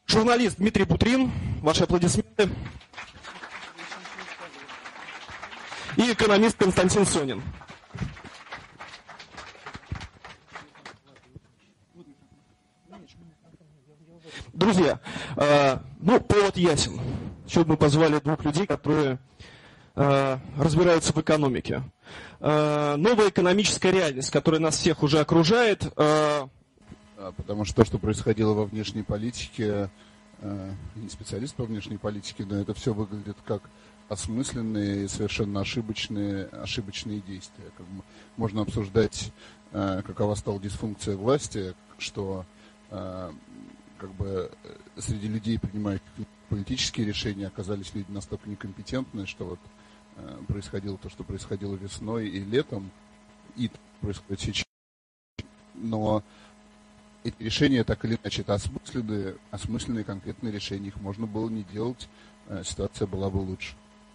Журналист Дмитрий Бутрин, ваши аплодисменты. И экономист Константин Сонин. Друзья, повод ясен. Сегодня мы позвали двух людей, которые разбираются в экономике. Новая экономическая реальность, которая нас всех уже окружает. Потому что то, что происходило во внешней политике, не специалист по внешней политике, но это все выглядит как осмысленные и совершенно ошибочные действия. Можно обсуждать, какова стала дисфункция власти, что среди людей, принимающих политические решения, оказались люди настолько некомпетентные, что происходило то, что происходило весной и летом, и происходит сейчас. Но эти решения так или иначе это осмысленные конкретные решения. Их можно было не делать, ситуация была бы лучше.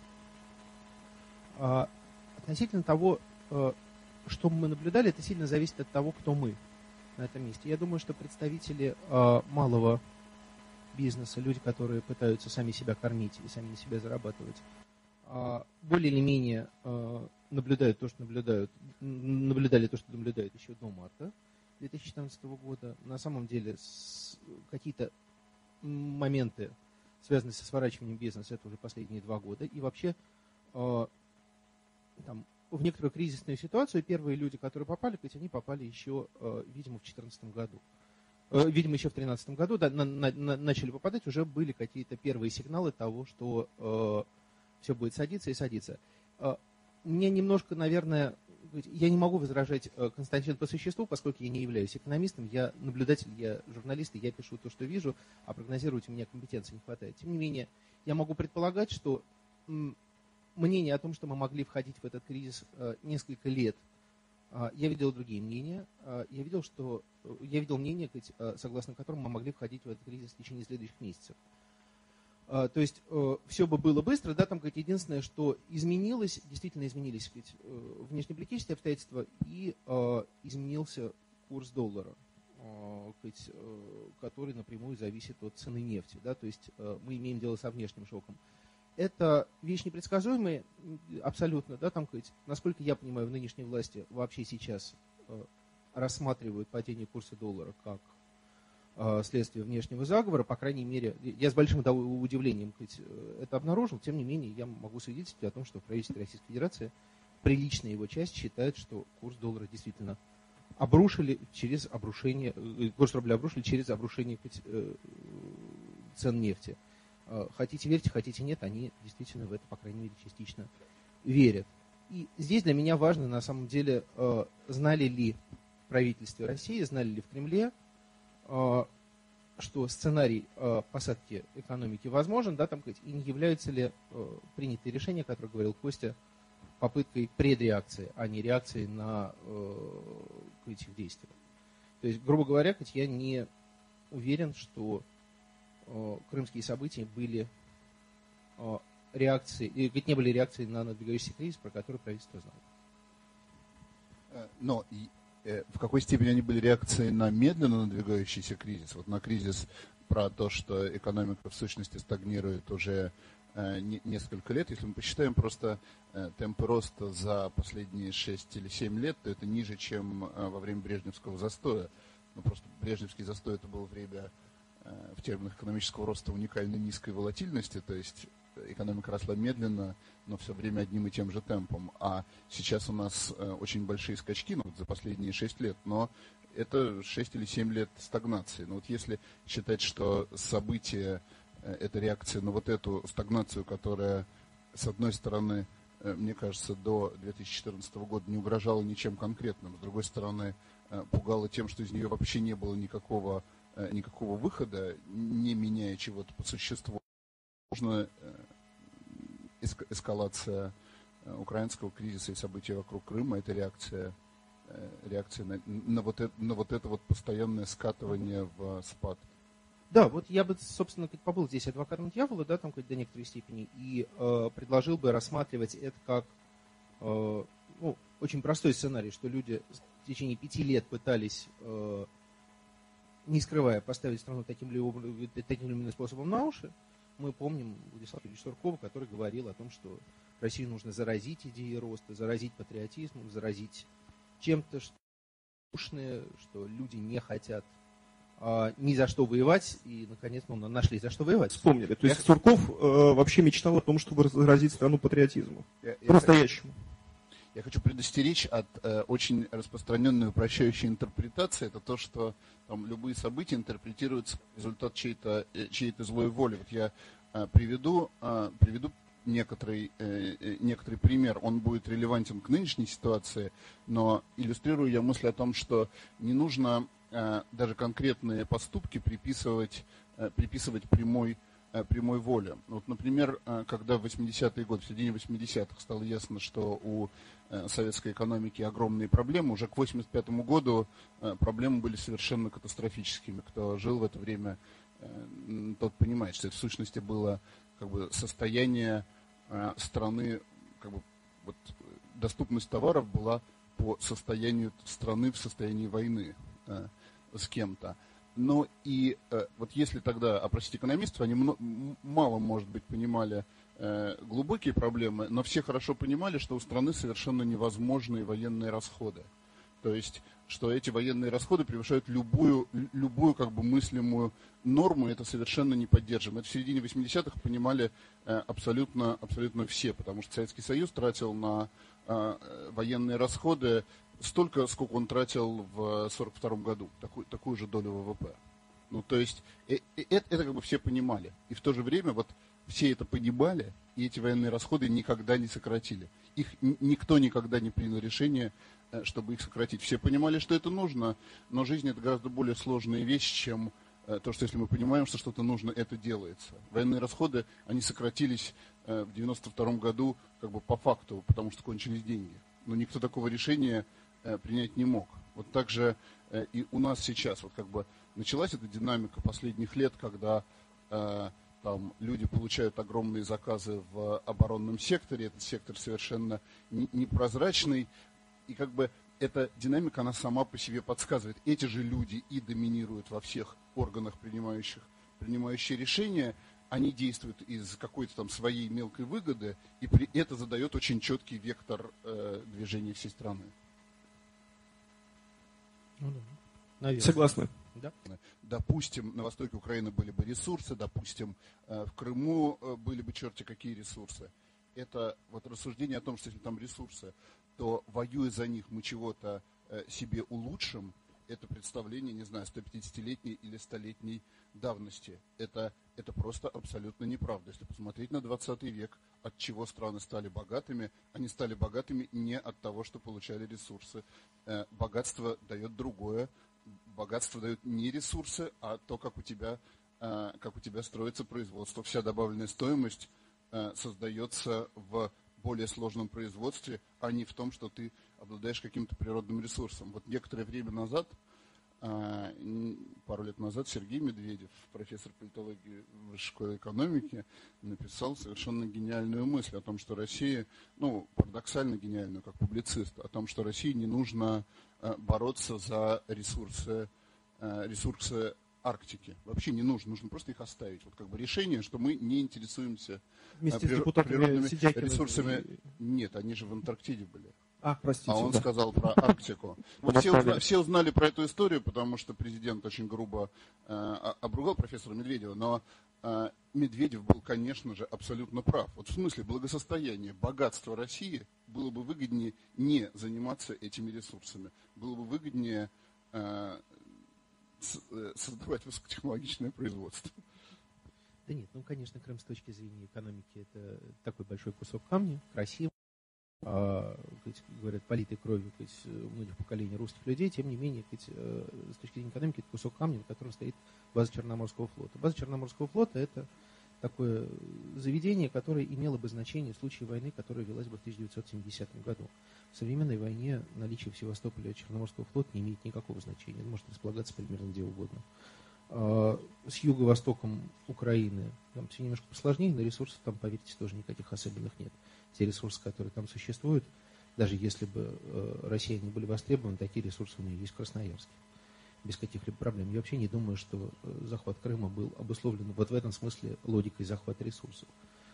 Относительно того, что мы наблюдали, это сильно зависит от того, кто мы на этом месте. Я думаю, что представители малого бизнеса, люди, которые пытаются сами себя кормить и сами на себя зарабатывать, более или менее наблюдали то, что наблюдают еще до марта 2014 года. На самом деле какие-то моменты, связанные со сворачиванием бизнеса, это уже последние 2 года. И вообще в некоторую кризисную ситуацию первые люди, которые попали, ведь они попали еще, видимо, в 2014 году. Видимо, еще в 2013 году начали попадать, уже были какие-то первые сигналы того, что все будет садиться и садиться. Мне немножко, наверное, я не могу возражать Константину по существу, поскольку я не являюсь экономистом, я наблюдатель, я журналист, и я пишу то, что вижу, а прогнозировать у меня компетенции не хватает. Тем не менее, я могу предполагать, что мнение о том, что мы могли входить в этот кризис несколько лет, я видел другие мнения. Я видел мнение, согласно которому мы могли входить в этот кризис в течение следующих месяцев. То есть все бы было быстро, да, единственное, что изменилось, действительно изменились внешнеполитические обстоятельства и изменился курс доллара, который напрямую зависит от цены нефти, да, то есть мы имеем дело со внешним шоком. Это вещь непредсказуемая абсолютно, да, насколько я понимаю, в нынешней власти вообще сейчас рассматривают падение курса доллара как следствие внешнего заговора, по крайней мере, я с большим удивлением это обнаружил, тем не менее, я могу свидетельствовать о том, что в правительстве Российской Федерации приличная его часть считает, что курс доллара действительно обрушили через обрушение, курс рубля обрушили через обрушение цен нефти. Хотите верьте, хотите нет, они действительно в это, по крайней мере, частично верят. И здесь для меня важно, на самом деле, знали ли в правительстве России, знали ли в Кремле, что сценарий посадки экономики возможен, да, и не являются ли принятые решения, о которых говорил Костя, попыткой предреакции, а не реакции на эти действия. То есть, грубо говоря, я не уверен, что крымские события были реакцией, не были реакцией на надвигающийся кризис, про который правительство знало. Но в какой степени они были реакцией на медленно надвигающийся кризис? На кризис про то, что экономика в сущности стагнирует уже несколько лет. Если мы посчитаем просто темпы роста за последние 6 или 7 лет, то это ниже, чем во время Брежневского застоя. Просто Брежневский застой это было время в терминах экономического роста уникально низкой волатильности, то есть экономика росла медленно, но все время одним и тем же темпом. А сейчас у нас очень большие скачки за последние 6 лет, но это 6 или 7 лет стагнации. Но если считать, что события – это реакция на эту стагнацию, которая, с одной стороны, мне кажется, до 2014 года не угрожала ничем конкретным, с другой стороны, пугала тем, что из нее вообще не было никакого выхода, не меняя чего-то по существу. Можно эскалация украинского кризиса и события вокруг Крыма, это реакция на это постоянное скатывание в спад. Да, я бы, собственно, побыл здесь адвокатом дьявола, да, до некоторой степени, и предложил бы рассматривать это как очень простой сценарий, что люди в течение 5 лет пытались не скрывая, поставить страну таким или иным способом на уши. Мы помним Владислава Юрьевича Суркова, который говорил о том, что Россию нужно заразить идеей роста, заразить патриотизмом, заразить чем-то, что скучное, что люди не хотят ни за что воевать, и, наконец, нашли за что воевать. Вспомнили. То есть Сурков вообще мечтал о том, чтобы заразить страну патриотизмом. По-настоящему. Я хочу предостеречь от очень распространенной упрощающей интерпретации. Это то, что там любые события интерпретируются как результат чьей-то злой воли. Вот я приведу некоторый пример. Он будет релевантен к нынешней ситуации, но иллюстрирую я мысль о том, что не нужно даже конкретные поступки приписывать прямой воле. Вот, например, когда в 80-е годы, в середине 80-х стало ясно, что у советской экономики огромные проблемы, уже к 85-му году проблемы были совершенно катастрофическими. Кто жил в это время, тот понимает, что это в сущности было как бы состояние страны, как бы, вот, доступность товаров была по состоянию страны в состоянии войны с кем-то. Но и вот если тогда опросить экономистов, они мало, может быть, понимали глубокие проблемы, но все хорошо понимали, что у страны совершенно невозможные военные расходы. То есть, что эти военные расходы превышают любую как бы мыслимую норму, и это совершенно неподдержимо. Это в середине 80-х понимали абсолютно все, потому что Советский Союз тратил на военные расходы столько, сколько он тратил в 1942 году, такую же долю ВВП. Ну, то есть, это как бы все понимали. И в то же время вот все это понимали, и эти военные расходы никогда не сократили. Их никто никогда не принял решение, чтобы их сократить. Все понимали, что это нужно, но жизнь это гораздо более сложная вещь, чем то, что если мы понимаем, что что-то нужно, это делается. Военные расходы, они сократились в 1992 году как бы по факту, потому что кончились деньги. Но никто такого решения принять не мог. Вот так же и у нас сейчас вот как бы началась эта динамика последних лет, когда там люди получают огромные заказы в оборонном секторе, этот сектор совершенно непрозрачный, и как бы эта динамика, она сама по себе подсказывает. Эти же люди и доминируют во всех органах, принимающие решения, они действуют из какой-то там своей мелкой выгоды, и это задает очень четкий вектор движения всей страны. Ну, да. Наверное. Согласны. Да. Допустим, на востоке Украины были бы ресурсы, допустим, в Крыму были бы черти какие ресурсы. Это вот рассуждение о том, что если там ресурсы, то воюя за них мы чего-то себе улучшим, это представление, не знаю, 150-летней или 100-летней давности. Это просто абсолютно неправда. Если посмотреть на 20 век, от чего страны стали богатыми, они стали богатыми не от того, что получали ресурсы. Богатство дает другое. Богатство дает не ресурсы, а то, как у тебя строится производство. Вся добавленная стоимость создается в более сложном производстве, а не в том, что ты обладаешь каким-то природным ресурсом. Вот некоторое время назад, пару лет назад, Сергей Медведев, профессор политологии в Высшей школе экономики, написал совершенно гениальную мысль о том, что Россия, парадоксально гениальную, как публицист, о том, что России не нужно бороться за ресурсы Арктики. Вообще не нужно просто их оставить. Вот как бы решение, что мы не интересуемся природными ресурсами. Нет, они же в Антарктиде были. Простите. А он сказал про Арктику. Вот все узнали про эту историю, потому что президент очень грубо обругал профессора Медведева, но Медведев был, конечно же, абсолютно прав. Вот в смысле благосостояния, богатства России было бы выгоднее не заниматься этими ресурсами. Было бы выгоднее создавать высокотехнологичное производство. Да нет, конечно, Крым с точки зрения экономики это такой большой кусок камня, красивый, говорят, политой кровью многих поколений русских людей, тем не менее, с точки зрения экономики, это кусок камня, на котором стоит база Черноморского флота. База Черноморского флота это такое заведение, которое имело бы значение в случае войны, которая велась бы в 1970 году. В современной войне наличие в Севастополе Черноморского флота не имеет никакого значения. Он может располагаться примерно где угодно. С юго-востоком Украины там все немножко посложнее, но ресурсов там, поверьте, тоже никаких особенных нет. Те ресурсы, которые там существуют, даже если бы россияне были востребованы, такие ресурсы у нее есть в Красноярске. без каких-либо проблем. Я вообще не думаю, что захват Крыма был обусловлен вот в этом смысле логикой захвата ресурсов.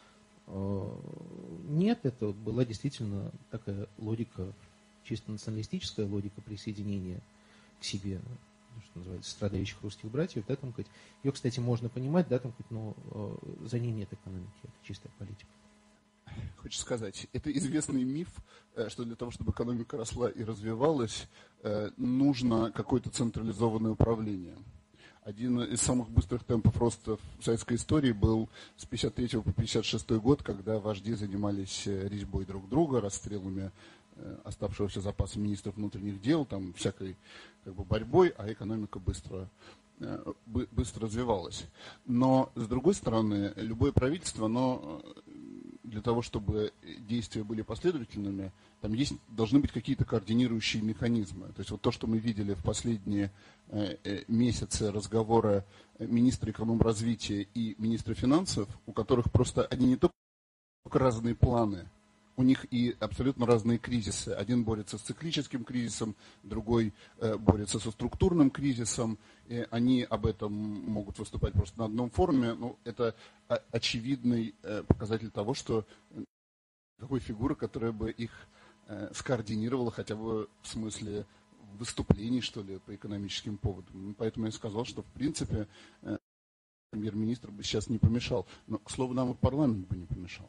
Нет, это была действительно такая логика, чисто националистическая логика присоединения к себе, что называется, страдающих русских братьев. Да, там, ее, кстати, можно понимать, да, там, но за ней нет экономики, это чистая политика. Хочется сказать, это известный миф, что для того, чтобы экономика росла и развивалась, нужно какое-то централизованное управление. Один из самых быстрых темпов роста в советской истории был с 1953 по 1956 год, когда вожди занимались резьбой друг друга, расстрелами оставшегося запаса министров внутренних дел, там всякой борьбой, а экономика быстро развивалась. Но, с другой стороны, любое правительство, оно для того, чтобы действия были последовательными, там должны быть какие-то координирующие механизмы. То есть вот то, что мы видели в последние месяцы разговора министра экономразвития и министра финансов, у которых просто они не только разные планы, у них и абсолютно разные кризисы. Один борется с циклическим кризисом, другой борется со структурным кризисом. И они об этом могут выступать просто на одном форуме. Ну, это очевидный показатель того, что какой фигуры, которая бы их скоординировала хотя бы в смысле выступлений, что ли, по экономическим поводам. Поэтому я сказал, что в принципе премьер-министр бы сейчас не помешал. Но, к слову, нам и парламент бы не помешал.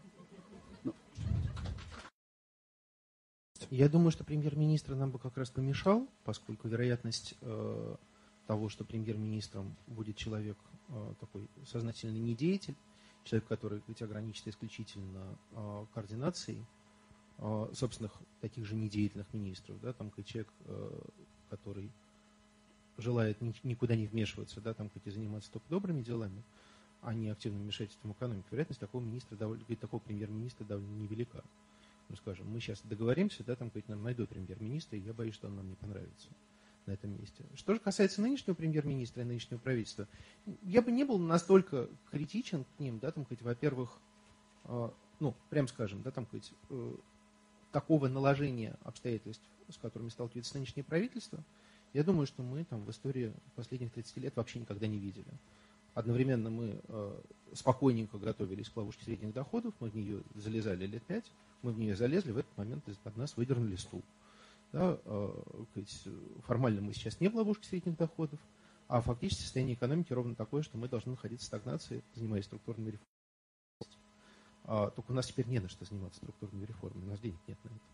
Я думаю, что премьер-министр нам бы как раз помешал, поскольку вероятность того, что премьер-министром будет человек такой сознательный недеятель, человек, который ведь ограничится исключительно координацией собственных таких же недеятельных министров, да, там человек, который желает никуда не вмешиваться, да, там и заниматься только добрыми делами, а не активным вмешательством в экономику, вероятность такого премьер-министра довольно невелика. Ну, скажем, мы сейчас договоримся, да, там нам найдут премьер-министра, и я боюсь, что он нам не понравится на этом месте. Что же касается нынешнего премьер-министра и нынешнего правительства, я бы не был настолько критичен к ним, да, там, во-первых, ну, прям скажем, да, там, такого наложения обстоятельств, с которыми сталкивается нынешнее правительство, я думаю, что мы там в истории последних 30 лет вообще никогда не видели. Одновременно мы спокойненько готовились к ловушке средних доходов, мы в нее залезали лет 5, мы в нее залезли, в этот момент из-под нас выдернули стул. Да, формально мы сейчас не в ловушке средних доходов, а фактически состояние экономики ровно такое, что мы должны находиться в стагнации, занимаясь структурными реформами. Только у нас теперь не на что заниматься структурными реформами, у нас денег нет на это.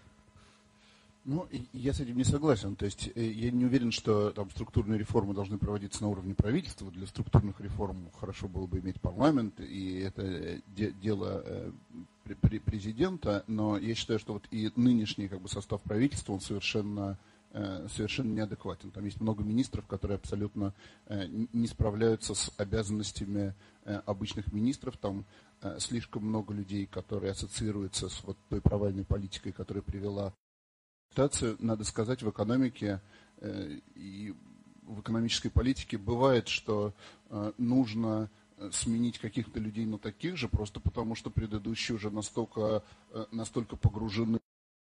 Ну, я с этим не согласен. То есть я не уверен, что там структурные реформы должны проводиться на уровне правительства. Для структурных реформ хорошо было бы иметь парламент, и это дело президента. Но я считаю, что вот и нынешний состав правительства, он совершенно неадекватен. Там есть много министров, которые абсолютно не справляются с обязанностями обычных министров. Там слишком много людей, которые ассоциируются с вот той провальной политикой, которая привела ситуацию. Надо сказать, в экономике и в экономической политике бывает, что нужно сменить каких-то людей на таких же, просто потому что предыдущие уже настолько погружены,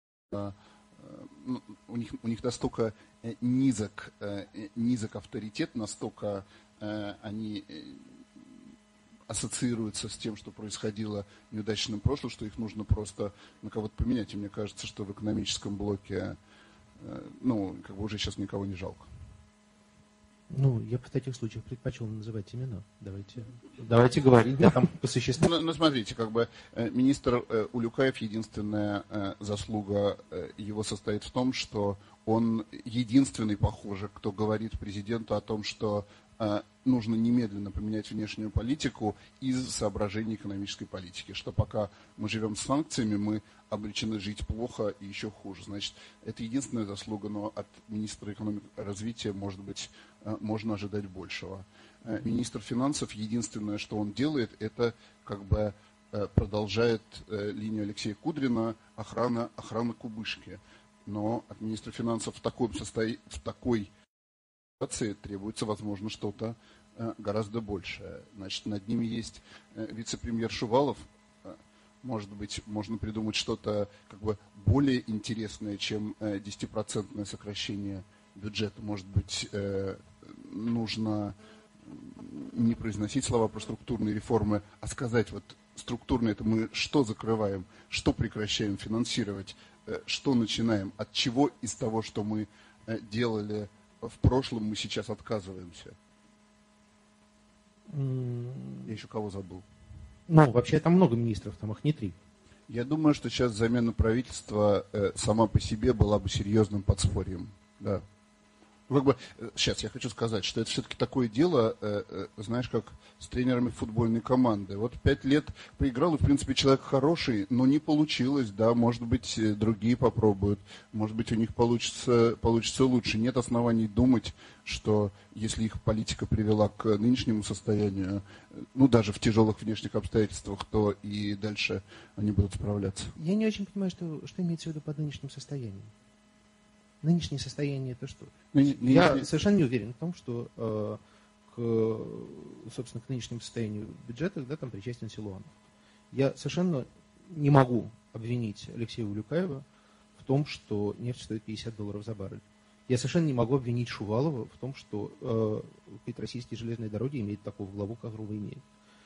у них настолько низок авторитет, настолько они ассоциируются с тем, что происходило в неудачном прошлом, что их нужно просто на кого-то поменять. И мне кажется, что в экономическом блоке, уже сейчас никого не жалко. Ну, я в таких случаях предпочел называть имена. Давайте говорить, да, там по существу. Ну, смотрите, министр Улюкаев, единственная заслуга его состоит в том, что он единственный, похоже, кто говорит президенту о том, что нужно немедленно поменять внешнюю политику из соображений экономической политики, что пока мы живем с санкциями, мы обречены жить плохо и еще хуже. Значит, это единственная заслуга, но от министра экономики развития, может быть, можно ожидать большего. Министр финансов, единственное, что он делает, это продолжает линию Алексея Кудрина, охрана кубышки. Но от министра финансов в такой ситуации требуется, возможно, что-то гораздо большее. Значит, над ними есть вице-премьер Шувалов. Может быть, можно придумать что-то более интересное, чем 10% сокращение бюджета. Может быть, нужно не произносить слова про структурные реформы, а сказать, вот структурно это мы что закрываем, что прекращаем финансировать, что начинаем, от чего из того, что мы делали в прошлом, мы сейчас отказываемся. Я еще кого забыл? Ну, вообще там много министров, там их не 3. Я думаю, что сейчас замена правительства сама по себе была бы серьезным подспорьем. Да. Как бы, сейчас я хочу сказать, что это все-таки такое дело, знаешь, как с тренерами футбольной команды. Вот 5 лет поиграл, и, в принципе, человек хороший, но не получилось, да, может быть, другие попробуют, может быть, у них получится лучше. Нет оснований думать, что если их политика привела к нынешнему состоянию, ну, даже в тяжелых внешних обстоятельствах, то и дальше они будут справляться. Я не очень понимаю, что имеется в виду под нынешним состоянием. Нынешнее состояние это что? Я совершенно не уверен в том, что собственно, к нынешнему состоянию бюджета, да, там причастен Силуанов. Я совершенно не могу обвинить Алексея Улюкаева в том, что нефть стоит $50 за баррель. Я совершенно не могу обвинить Шувалова в том, что российские железные дороги имеют такого главу, которого имеют.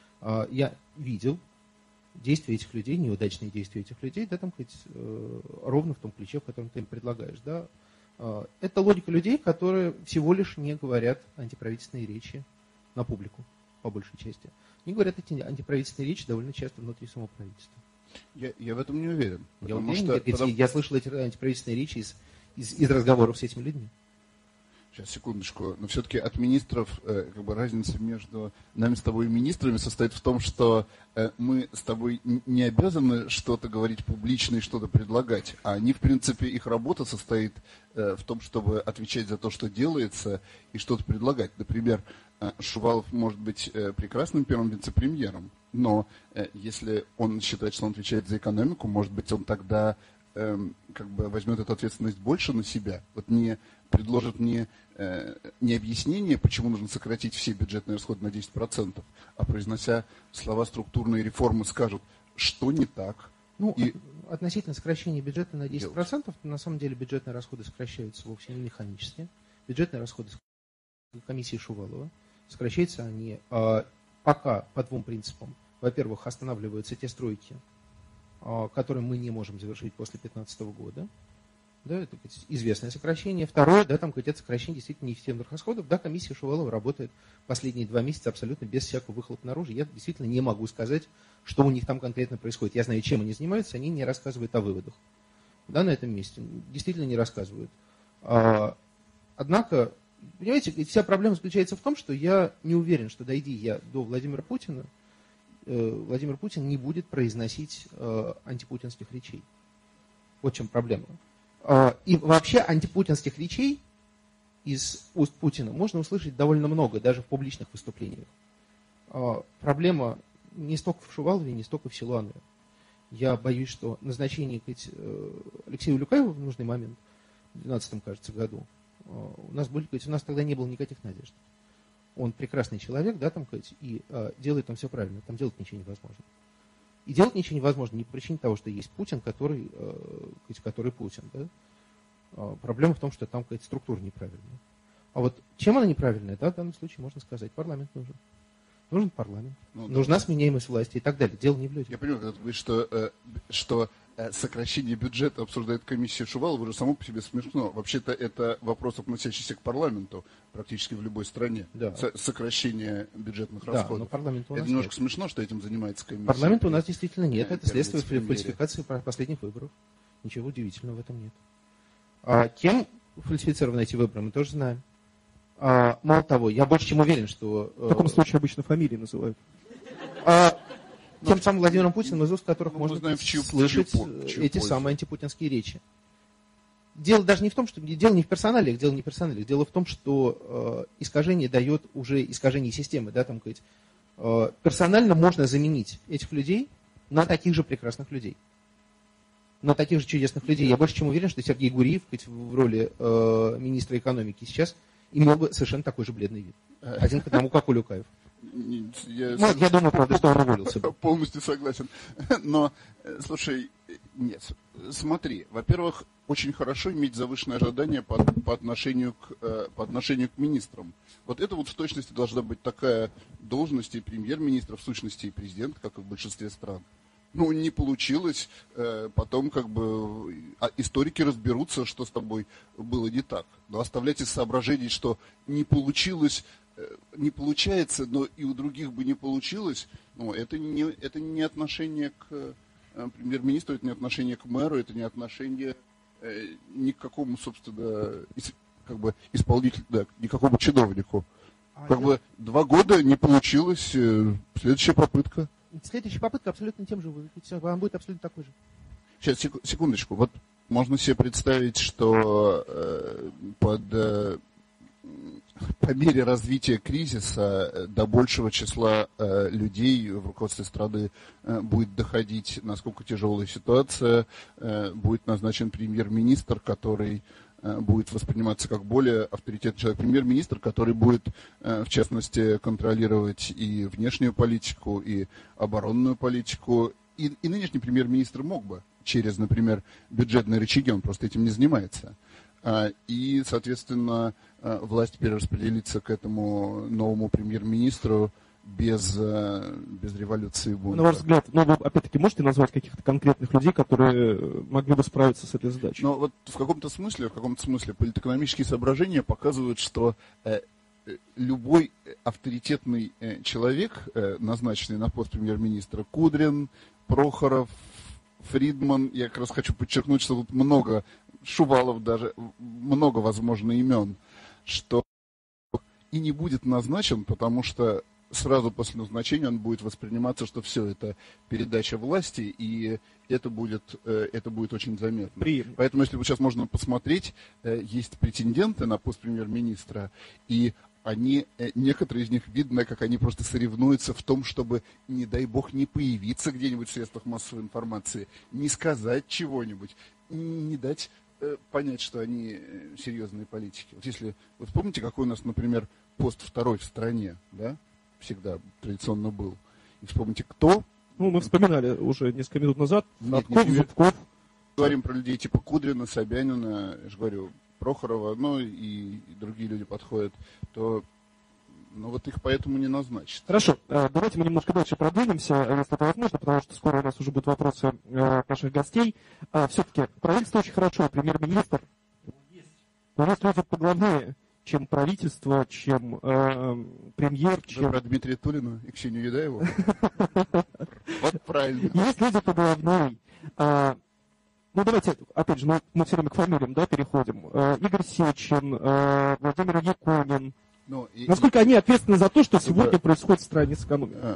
Я видел действия этих людей, неудачные действия этих людей, да, там хоть ровно в том ключе, в котором ты им предлагаешь, да. Это логика людей, которые всего лишь не говорят антиправительственные речи на публику, по большей части. Они говорят эти антиправительственные речи довольно часто внутри самого правительства. Я в этом не уверен. Я уверен, я слышал эти антиправительственные речи из разговоров с этими людьми. Сейчас, секундочку. Но все-таки от министров, как бы разница между нами с тобой и министрами состоит в том, что мы с тобой не обязаны что-то говорить публично и что-то предлагать. А они, в принципе, их работа состоит в том, чтобы отвечать за то, что делается, и что-то предлагать. Например, Шувалов может быть прекрасным первым вице-премьером, но если он считает, что он отвечает за экономику, может быть, он тогда как бы возьмет эту ответственность больше на себя, вот не предложит не объяснение, почему нужно сократить все бюджетные расходы на 10%, а произнося слова «структурные реформы» скажут, что не так. Ну, относительно сокращения бюджета на 10%, на самом деле бюджетные расходы сокращаются вовсе не механически. Бюджетные расходы комиссии Шувалова сокращаются они пока по 2 принципам. Во-первых, останавливаются те стройки, которые мы не можем завершить после 2015 года. Да, это известное сокращение. Второе, да, там это сокращение действительно неэффективных расходов. Да, комиссия Шувалова работает последние 2 месяца абсолютно без всякого выхлопа наружу. Я действительно не могу сказать, что у них там конкретно происходит. Я знаю, чем они занимаются, они не рассказывают о выводах. Да, на этом месте. Действительно не рассказывают. Однако, понимаете, вся проблема заключается в том, что я не уверен, что дойди я до Владимира Путина, Владимир Путин не будет произносить антипутинских речей. Вот в чем проблема. И вообще антипутинских речей из уст Путина можно услышать довольно много, даже в публичных выступлениях. Проблема не столько в Шувалове, не столько в Силуанове. Я боюсь, что назначение Алексея Улюкаева в нужный момент, в 2012, кажется, году, у нас тогда не было никаких надежд. Он прекрасный человек, да, там, и делает он все правильно, там делать ничего невозможно. И делать ничего невозможно не по причине того, что есть Путин, который Путин. Да? Проблема в том, что там какая-то структура неправильная. А вот чем она неправильная, да, в данном случае можно сказать, парламент нужен. Нужен парламент, нужна сменяемость власти и так далее. Дело не в людях. Я понимаю, когда ты говоришь, что сокращение бюджета обсуждает комиссия Шувалова, уже само по себе смешно. Вообще-то это вопрос, относящийся к парламенту практически в любой стране. Да. Сокращение бюджетных расходов. Но парламента у нас это немножко смешно, что этим занимается комиссия. Парламента у нас действительно нет. Это следствие фальсификации последних выборов. Ничего удивительного в этом нет. Кем фальсифицированы эти выборы, мы тоже знаем. Мало того, я больше чем уверен, что... В таком случае обычно фамилии называют. Тем самым Владимиром Путиным, из уст которых можно слышать эти пользу. Самые антипутинские речи. Дело даже не в том, что... Дело не в персоналиях, дело в том, что искажение дает уже искажение системы. Да, там, персонально можно заменить этих людей на таких же прекрасных людей. На таких же чудесных людей. Я больше чем уверен, что Сергей Гуриев в роли министра экономики сейчас имел бы совершенно такой же бледный вид. Один к одному, как Улюкаев. Я думаю, правда, что он уволился бы. Полностью согласен. Но, слушай, нет. Смотри, во-первых, очень хорошо иметь завышенные ожидания по отношению к министрам. Вот это вот в точности должна быть такая должность и премьер-министра, в сущности и президент, как и в большинстве стран. Ну, не получилось, потом как бы историки разберутся, что с тобой было не так. Но оставлять из соображений, что не получилось, не получается, но и у других бы не получилось, ну, это не отношение к премьер-министру, это не отношение к мэру, это не отношение ни к какому, собственно, как бы исполнителю, да, никакому чиновнику. Как бы 2 года не получилось, следующая попытка. Следующая попытка абсолютно тем же будет. Она будет абсолютно такой же. Сейчас, секундочку. Вот можно себе представить, что по мере развития кризиса до большего числа людей в руководстве страны будет доходить, насколько тяжелая ситуация, будет назначен премьер-министр, который будет восприниматься как более авторитетный человек. Премьер-министр, который будет, в частности, контролировать и внешнюю политику, и оборонную политику. И нынешний премьер-министр мог бы через, например, бюджетные рычаги, он просто этим не занимается. И, соответственно, власть перераспределится к этому новому премьер-министру без революции бунта. На ваш взгляд, вы опять-таки можете назвать каких-то конкретных людей, которые могли бы справиться с этой задачей? Но вот в каком-то смысле политэкономические соображения показывают, что любой авторитетный человек, назначенный на пост премьер-министра, Кудрин, Прохоров, Фридман, я как раз хочу подчеркнуть, что тут много, Шувалов даже, много, возможно, имен, что и не будет назначен, потому что сразу после назначения он будет восприниматься, что все, это передача власти, и это будет очень заметно. Поэтому, если вот сейчас можно посмотреть, есть претенденты на пост премьер-министра, и некоторые из них видно, как они просто соревнуются в том, чтобы, не дай бог, не появиться где-нибудь в средствах массовой информации, не сказать чего-нибудь, не дать понять, что они серьезные политики. Вот если, вот помните, какой у нас, например, пост второй в стране, да, всегда традиционно был. И вспомните, кто? Ну, мы вспоминали уже несколько минут назад. Зубков. Говорим про людей типа Кудрина, Собянина, я же говорю, Прохорова, ну и другие люди подходят, то вот их поэтому не назначат. Хорошо, давайте мы немножко дальше продвинемся, если это возможно, потому что скоро у нас уже будут вопросы наших гостей. Все-таки правительство очень хорошо, премьер-министр. Но у нас люди поглавнее, чем правительство, чем премьер, чем... Вы про Дмитрия Тулина и Ксению Едаеву? Вот правильно. Есть люди поглавнее. Ну, давайте, опять же, мы все время к фамилиям, да, переходим. Игорь Сечин, Владимир Якунин. Насколько они ответственны за то, что сегодня происходит в стране с экономикой?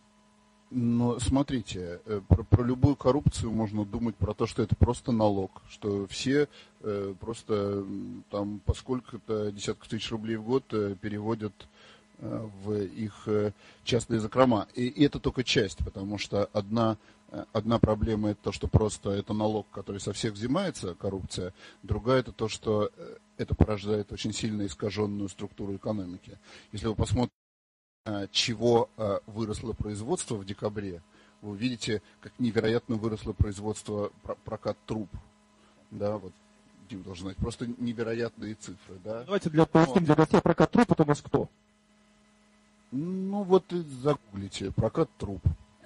Но смотрите, про любую коррупцию можно думать про то, что это просто налог, что все просто там по сколько-то десятков тысяч рублей в год переводят в их частные закрома. И это только часть, потому что одна проблема это то, что просто это налог, который со всех взимается, коррупция. Другая это то, что это порождает очень сильно искаженную структуру экономики. Если вы посмотрите, чего выросло производство в декабре, вы увидите, как невероятно выросло производство прокат труб. Да, вот Дим должен знать. Просто невероятные цифры. Да? Давайте для гостей прокат труб, это у нас кто? Ну вот и загуглите прокат труб.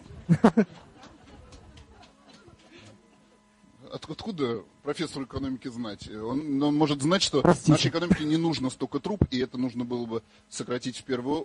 Откуда профессору экономики знать? Он может знать, что нашей экономике не нужно столько труб, и это нужно было бы сократить в первую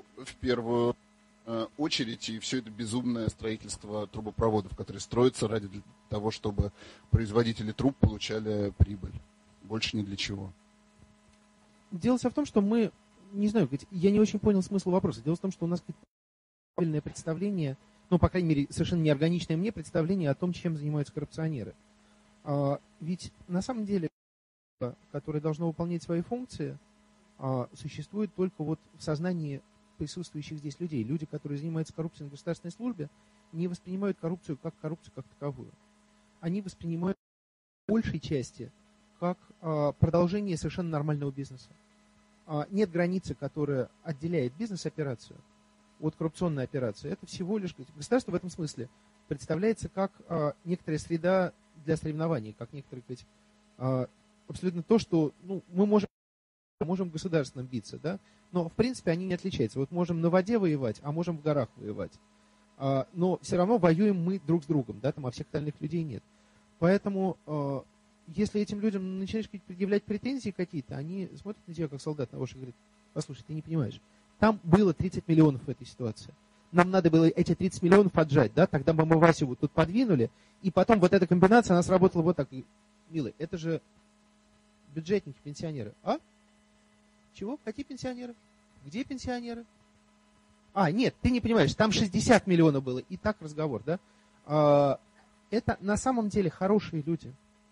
очередь, и все это безумное строительство трубопроводов, которые строятся ради того, чтобы производители труб получали прибыль. Больше ни для чего. Дело в том, что мы, не знаю, я не очень понял смысл вопроса. Дело в том, что у нас правильное представление, ну, по крайней мере, совершенно неорганичное мне представление о том, чем занимаются коррупционеры. Ведь на самом деле, которое должно выполнять свои функции, существует только вот в сознании присутствующих здесь людей. Люди, которые занимаются коррупцией на государственной службе, не воспринимают коррупцию как таковую. Они воспринимают в большей части как продолжение совершенно нормального бизнеса. Нет границы, которая отделяет бизнес-операцию от коррупционной операции. Это всего лишь... Государство в этом смысле представляется как некоторая среда для соревнований, как некоторый абсолютно то, что мы можем государственным биться, да, но в принципе они не отличаются. Вот можем на воде воевать, а можем в горах воевать. Но все равно воюем мы друг с другом, да, там, а всех остальных людей нет. Поэтому, если этим людям начинаешь предъявлять претензии какие-то, они смотрят на тебя как солдат на вошь и говорят: послушай, ты не понимаешь, там было 30 миллионов в этой ситуации. Нам надо было эти 30 миллионов отжать, да, тогда бы мы Васю вот тут подвинули, и потом вот эта комбинация, она сработала вот так. Милый, это же бюджетники, пенсионеры. А? Чего? Какие пенсионеры? Где пенсионеры? Нет, ты не понимаешь, там 60 миллионов было. И так разговор, да? Это на самом деле хорошие люди,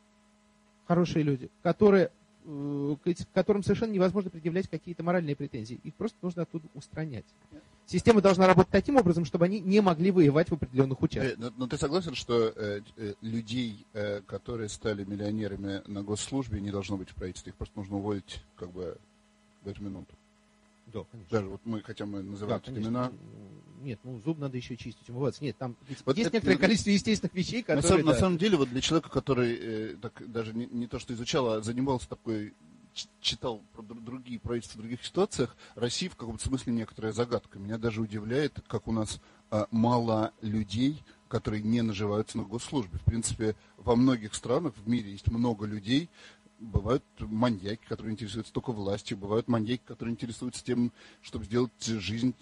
которым совершенно невозможно предъявлять какие-то моральные претензии. Их просто нужно оттуда устранять. Система должна работать таким образом, чтобы они не могли воевать в определенных участках. Но ты согласен, что людей, которые стали миллионерами на госслужбе, не должно быть в правительстве? Их просто нужно уволить как бы в эту минуту? Да, конечно. Даже вот хотя мы называем имена. Нет, зуб надо еще чистить, умываться. Нет, там вот есть некоторое количество естественных вещей, которые... На самом деле, вот для человека, который даже не то что изучал, а занимался читал про другие правительства в других ситуациях, Россия в каком-то смысле некоторая загадка. Меня даже удивляет, как у нас мало людей, которые не наживаются на госслужбе. В принципе, во многих странах в мире есть много людей. Бывают маньяки, которые интересуются только властью, бывают маньяки, которые интересуются тем, чтобы сделать жизнь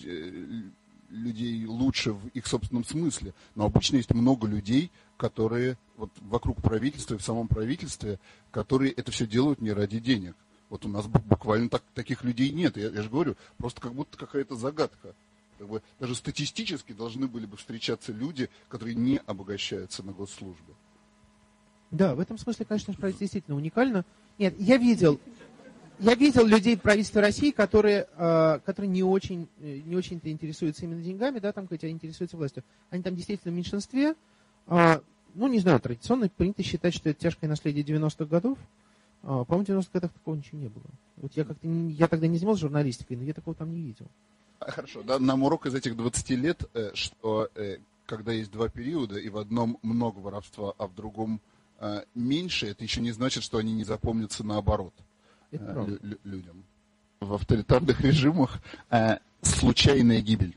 людей лучше в их собственном смысле. Но обычно есть много людей, которые вот вокруг правительства и в самом правительстве, которые это все делают не ради денег. Вот у нас буквально таких людей нет. Я же говорю, просто как будто какая-то загадка. Даже статистически должны были бы встречаться люди, которые не обогащаются на госслужбе. Да, в этом смысле, конечно, правительство действительно уникально. Нет, я видел людей в правительстве России, которые не очень-то интересуются именно деньгами, да, там, хотя интересуются властью. Они там действительно в меньшинстве. Не знаю, традиционно принято считать, что это тяжкое наследие 90-х годов. По-моему, в 90-х годах такого ничего не было. Вот я тогда не занимался журналистикой, но я такого там не видел. Хорошо, да, нам урок из этих 20 лет, что когда есть два периода, и в одном много воровства, а в другом меньше, это еще не значит, что они не запомнятся наоборот людям. В авторитарных режимах случайная гибель.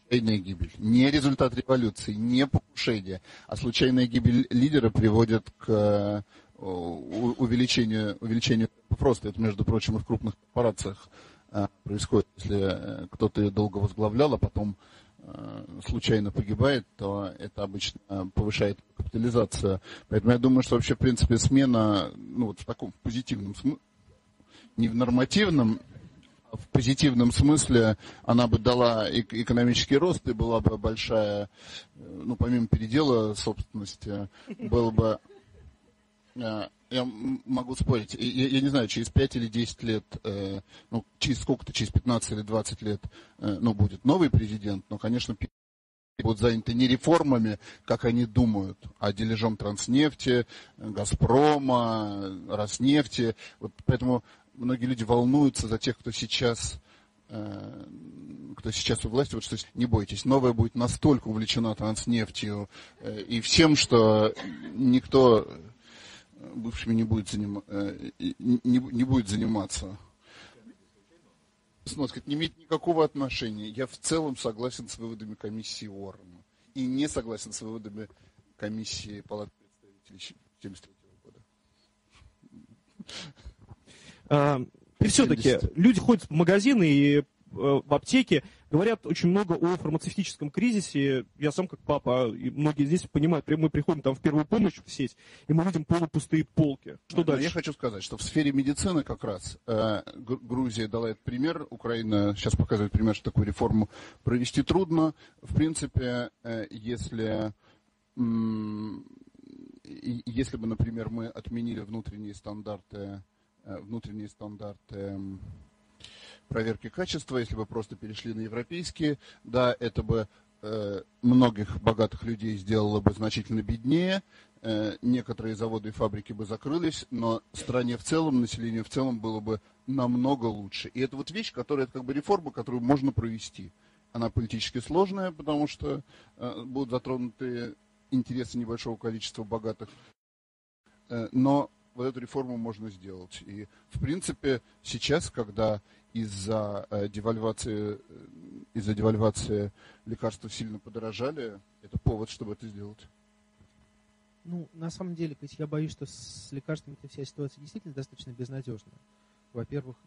Не результат революции, не покушение, а случайная гибель лидера приводит к увеличению просто. Это, между прочим, и в крупных корпорациях происходит. Если кто-то ее долго возглавлял, а потом случайно погибает, то это обычно повышает капитализацию. Поэтому я думаю, что вообще, в принципе, смена, вот в таком позитивном смысле, не в нормативном, а в позитивном смысле, она бы дала экономический рост и была бы большая, помимо передела собственности, было бы... Я могу спорить, я не знаю, через 5 или 10 лет, через сколько-то, через 15 или 20 лет, будет новый президент, но, конечно, будут заняты не реформами, как они думают, а дележом Транснефти, Газпрома, Роснефти. Вот поэтому многие люди волнуются за тех, кто сейчас у власти. Вот что не бойтесь, новая будет настолько увлечена Транснефтью и всем, что никто бывшими не будет заниматься. Снос не имеет никакого отношения. Я в целом согласен с выводами комиссии Уоррена. И не согласен с выводами комиссии Палаты представителей 1973 года. И все-таки люди ходят в магазины и в аптеке, говорят очень много о фармацевтическом кризисе. Я сам как папа, и многие здесь понимают, мы приходим там в первую помощь в сеть, и мы видим полупустые полки. Что дальше? Я хочу сказать, что в сфере медицины как раз Грузия дала этот пример, Украина сейчас показывает пример, что такую реформу провести трудно. В принципе, если бы, например, мы отменили внутренние стандарты проверки качества, если бы просто перешли на европейские, да, это бы многих богатых людей сделало бы значительно беднее, некоторые заводы и фабрики бы закрылись, но стране в целом, населению в целом было бы намного лучше. И это вот вещь, которая, это как бы реформа, которую можно провести. Она политически сложная, потому что будут затронуты интересы небольшого количества богатых, но вот эту реформу можно сделать. И, в принципе, сейчас, когда из-за девальвации лекарства сильно подорожали, это повод, чтобы это сделать. Ну, на самом деле, я боюсь, что с лекарствами вся ситуация действительно достаточно безнадежная. Во-первых,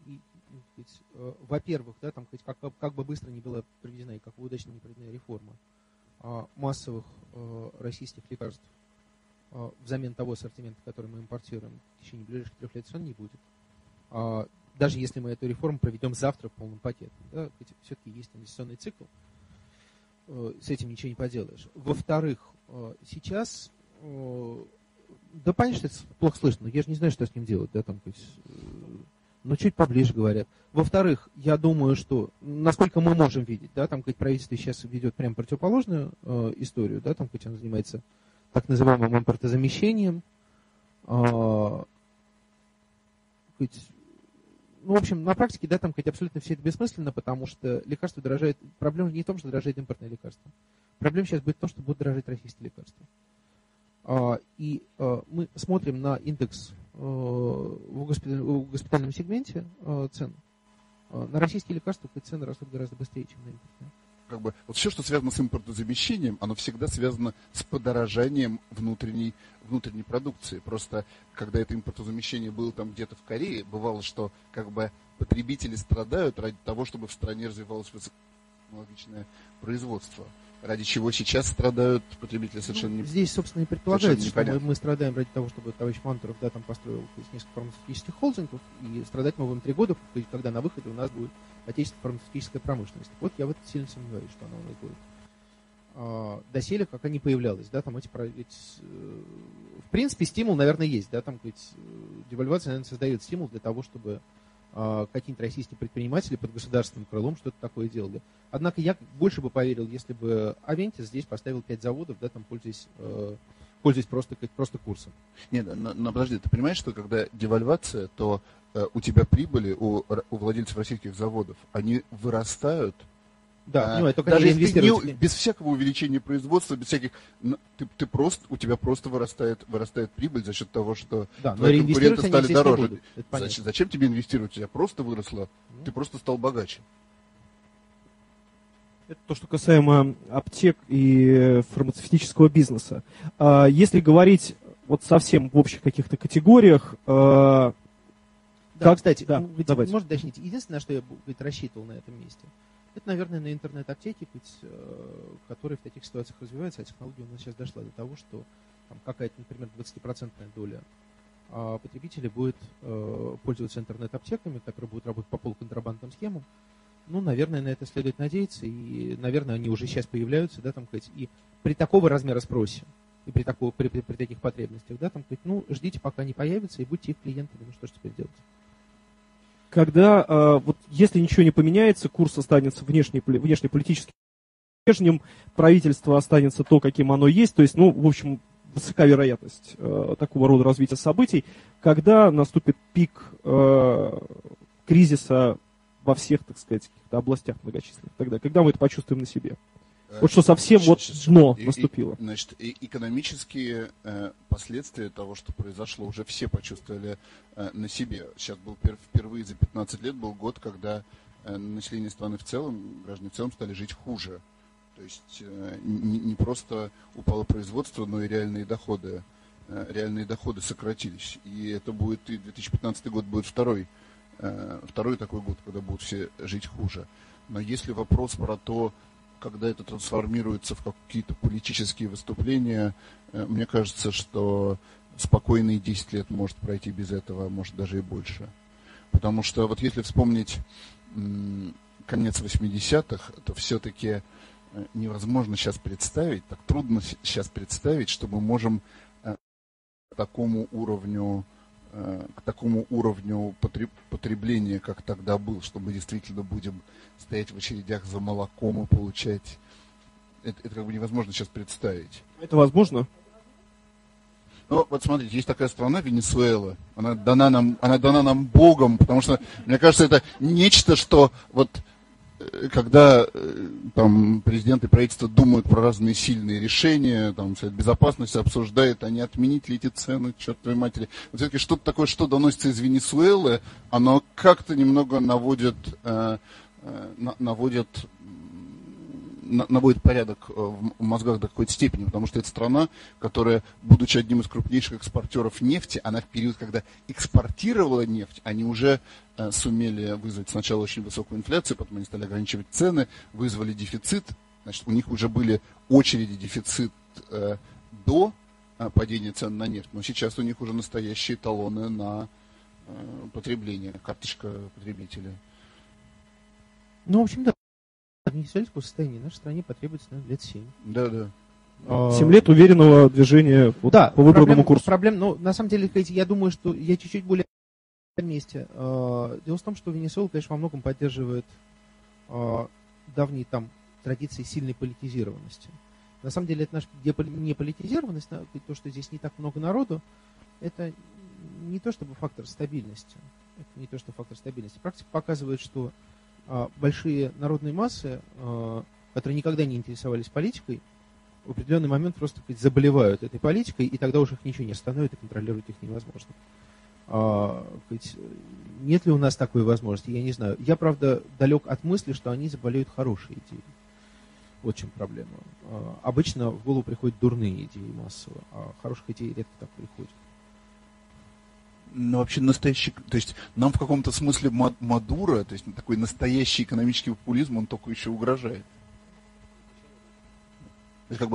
да, там, как бы быстро не была проведена и как бы удачно не проведена реформа массовых российских лекарств взамен того ассортимента, который мы импортируем, в течение ближайших 3 лет все равно не будет. Даже если мы эту реформу проведем завтра в полном пакете. Да, все-таки есть инвестиционный цикл, с этим ничего не поделаешь. Во-вторых, сейчас... Да, понятно, что это плохо слышно, но я же не знаю, что с ним делать, да, там, но чуть поближе говорят. Во-вторых, я думаю, что, насколько мы можем видеть, да, там, правительство сейчас ведет прям противоположную историю, да, там, оно занимается так называемым импортозамещением. Ну, в общем, на практике, да, там, абсолютно все это бессмысленно, потому что лекарства дорожают. Проблема не в том, что дорожает импортное лекарство. Проблема сейчас будет в том, что будут дорожать российские лекарства. И мы смотрим на индекс в госпитальном сегменте цен. На российские лекарства цены растут гораздо быстрее, чем на импортные. Вот все, что связано с импортозамещением, оно всегда связано с подорожанием внутренней продукции. Просто когда это импортозамещение было там где-то в Корее, бывало, что потребители страдают ради того, чтобы в стране развивалось высокотехнологичное производство. Ради чего сейчас страдают потребители совершенно не. Здесь, собственно, и предполагается, что мы страдаем ради того, чтобы товарищ Мантуров, да, там построил несколько фармацевтических холдингов, и страдать мы будем 3 года, когда на выходе у нас будет отечественная фармацевтическая промышленность. Вот я в этом сильно сомневаюсь, что она у нас будет. Доселе, как они появлялись, да, там в принципе, стимул, наверное, есть, да, там девальвация, наверное, создает стимул для того, чтобы какие-нибудь российские предприниматели под государственным крылом что-то такое делали. Однако я больше бы поверил, если бы Авентис здесь поставил 5 заводов, да, там, пользуясь просто курсом. Нет, но подожди, ты понимаешь, что когда девальвация, то у тебя прибыли у владельцев российских заводов, они вырастают. Да, понимаю, только даже если без всякого увеличения производства, без всяких, у тебя просто вырастает прибыль за счет того, что твои конкуренты стали дороже. Зачем тебе инвестировать? У тебя просто выросло, ты просто стал богаче. Это то, что касаемо аптек и фармацевтического бизнеса. Если говорить вот совсем в общих каких-то категориях. Да, кстати, может уточнить. Единственное, на что я рассчитывал на этом месте, это, наверное, на интернет-аптеки, которые в таких ситуациях развиваются, а технология у нас сейчас дошла до того, что там какая-то, например, 20% доля потребителей будет пользоваться интернет-аптеками, которые будут работать по полуконтрабандным схемам. Ну, наверное, на это следует надеяться, и, наверное, они уже сейчас появляются, да, там, и при такого размера спросе, и при таких потребностях, да, там, ждите, пока они появятся, и будьте их клиентами, ну, что же теперь делать? Когда, вот, если ничего не поменяется, курс останется внешнеполитически прежним, правительство останется то, каким оно есть, то есть, в общем, высока вероятность такого рода развития событий, когда наступит пик кризиса во всех, так сказать, каких-то областях многочисленных, тогда, когда мы это почувствуем на себе. Вот что совсем дно наступило. Значит, экономические последствия того, что произошло, уже все почувствовали на себе. Сейчас был впервые за 15 лет был год, когда население страны в целом, граждане в целом стали жить хуже. То есть не просто упало производство, но и реальные доходы сократились. И это будет, и 2015 год будет второй такой год, когда будут все жить хуже. Но если вопрос про то, когда это трансформируется в какие-то политические выступления, мне кажется, что спокойные 10 лет может пройти без этого, а может даже и больше. Потому что вот если вспомнить конец 80-х, то все-таки невозможно сейчас представить, так трудно сейчас представить, что мы можем к такому уровню потребления, как тогда был, что мы действительно будем стоять в очередях за молоком и получать. Это как бы невозможно сейчас представить. Это возможно? Ну, вот смотрите, есть такая страна Венесуэла. Она дана нам Богом, потому что, мне кажется, это нечто, что вот когда там президент и правительство думают про разные сильные решения, там Совет Безопасности обсуждает, а не отменить ли эти цены, чертовой матери. Вот все-таки что-то такое, что доносится из Венесуэлы, оно как-то немного наводит порядок в мозгах до какой-то степени, потому что это страна, которая, будучи одним из крупнейших экспортеров нефти, она в период, когда экспортировала нефть, они уже сумели вызвать сначала очень высокую инфляцию, потом они стали ограничивать цены, вызвали дефицит, значит, у них уже были очереди дефицит до падения цен на нефть, но сейчас у них уже настоящие талоны на потребление, карточка потребителя. Ну, в общем, да. Венесуэльского состояния нашей стране потребуется, наверное, лет 7. Да. 7 лет уверенного движения по выбранному курсу. Но на самом деле, я думаю, что я чуть-чуть более на месте. Дело в том, что Венесуэла, конечно, во многом поддерживает давние там традиции сильной политизированности. На самом деле, это наша неполитизированность, то, что здесь не так много народу, это не то чтобы фактор стабильности. Практика показывает, что большие народные массы, которые никогда не интересовались политикой, в определенный момент просто заболевают этой политикой, и тогда уже их ничего не остановит, и контролировать их невозможно. Нет ли у нас такой возможности? Я не знаю. Я, правда, далек от мысли, что они заболеют хорошей идеей. Вот в чем проблема. Обычно в голову приходят дурные идеи массово, а хороших идей редко так приходит. Ну, вообще настоящий, то есть нам в каком-то смысле Мадуро, то есть такой настоящий экономический популизм, он только еще угрожает. То есть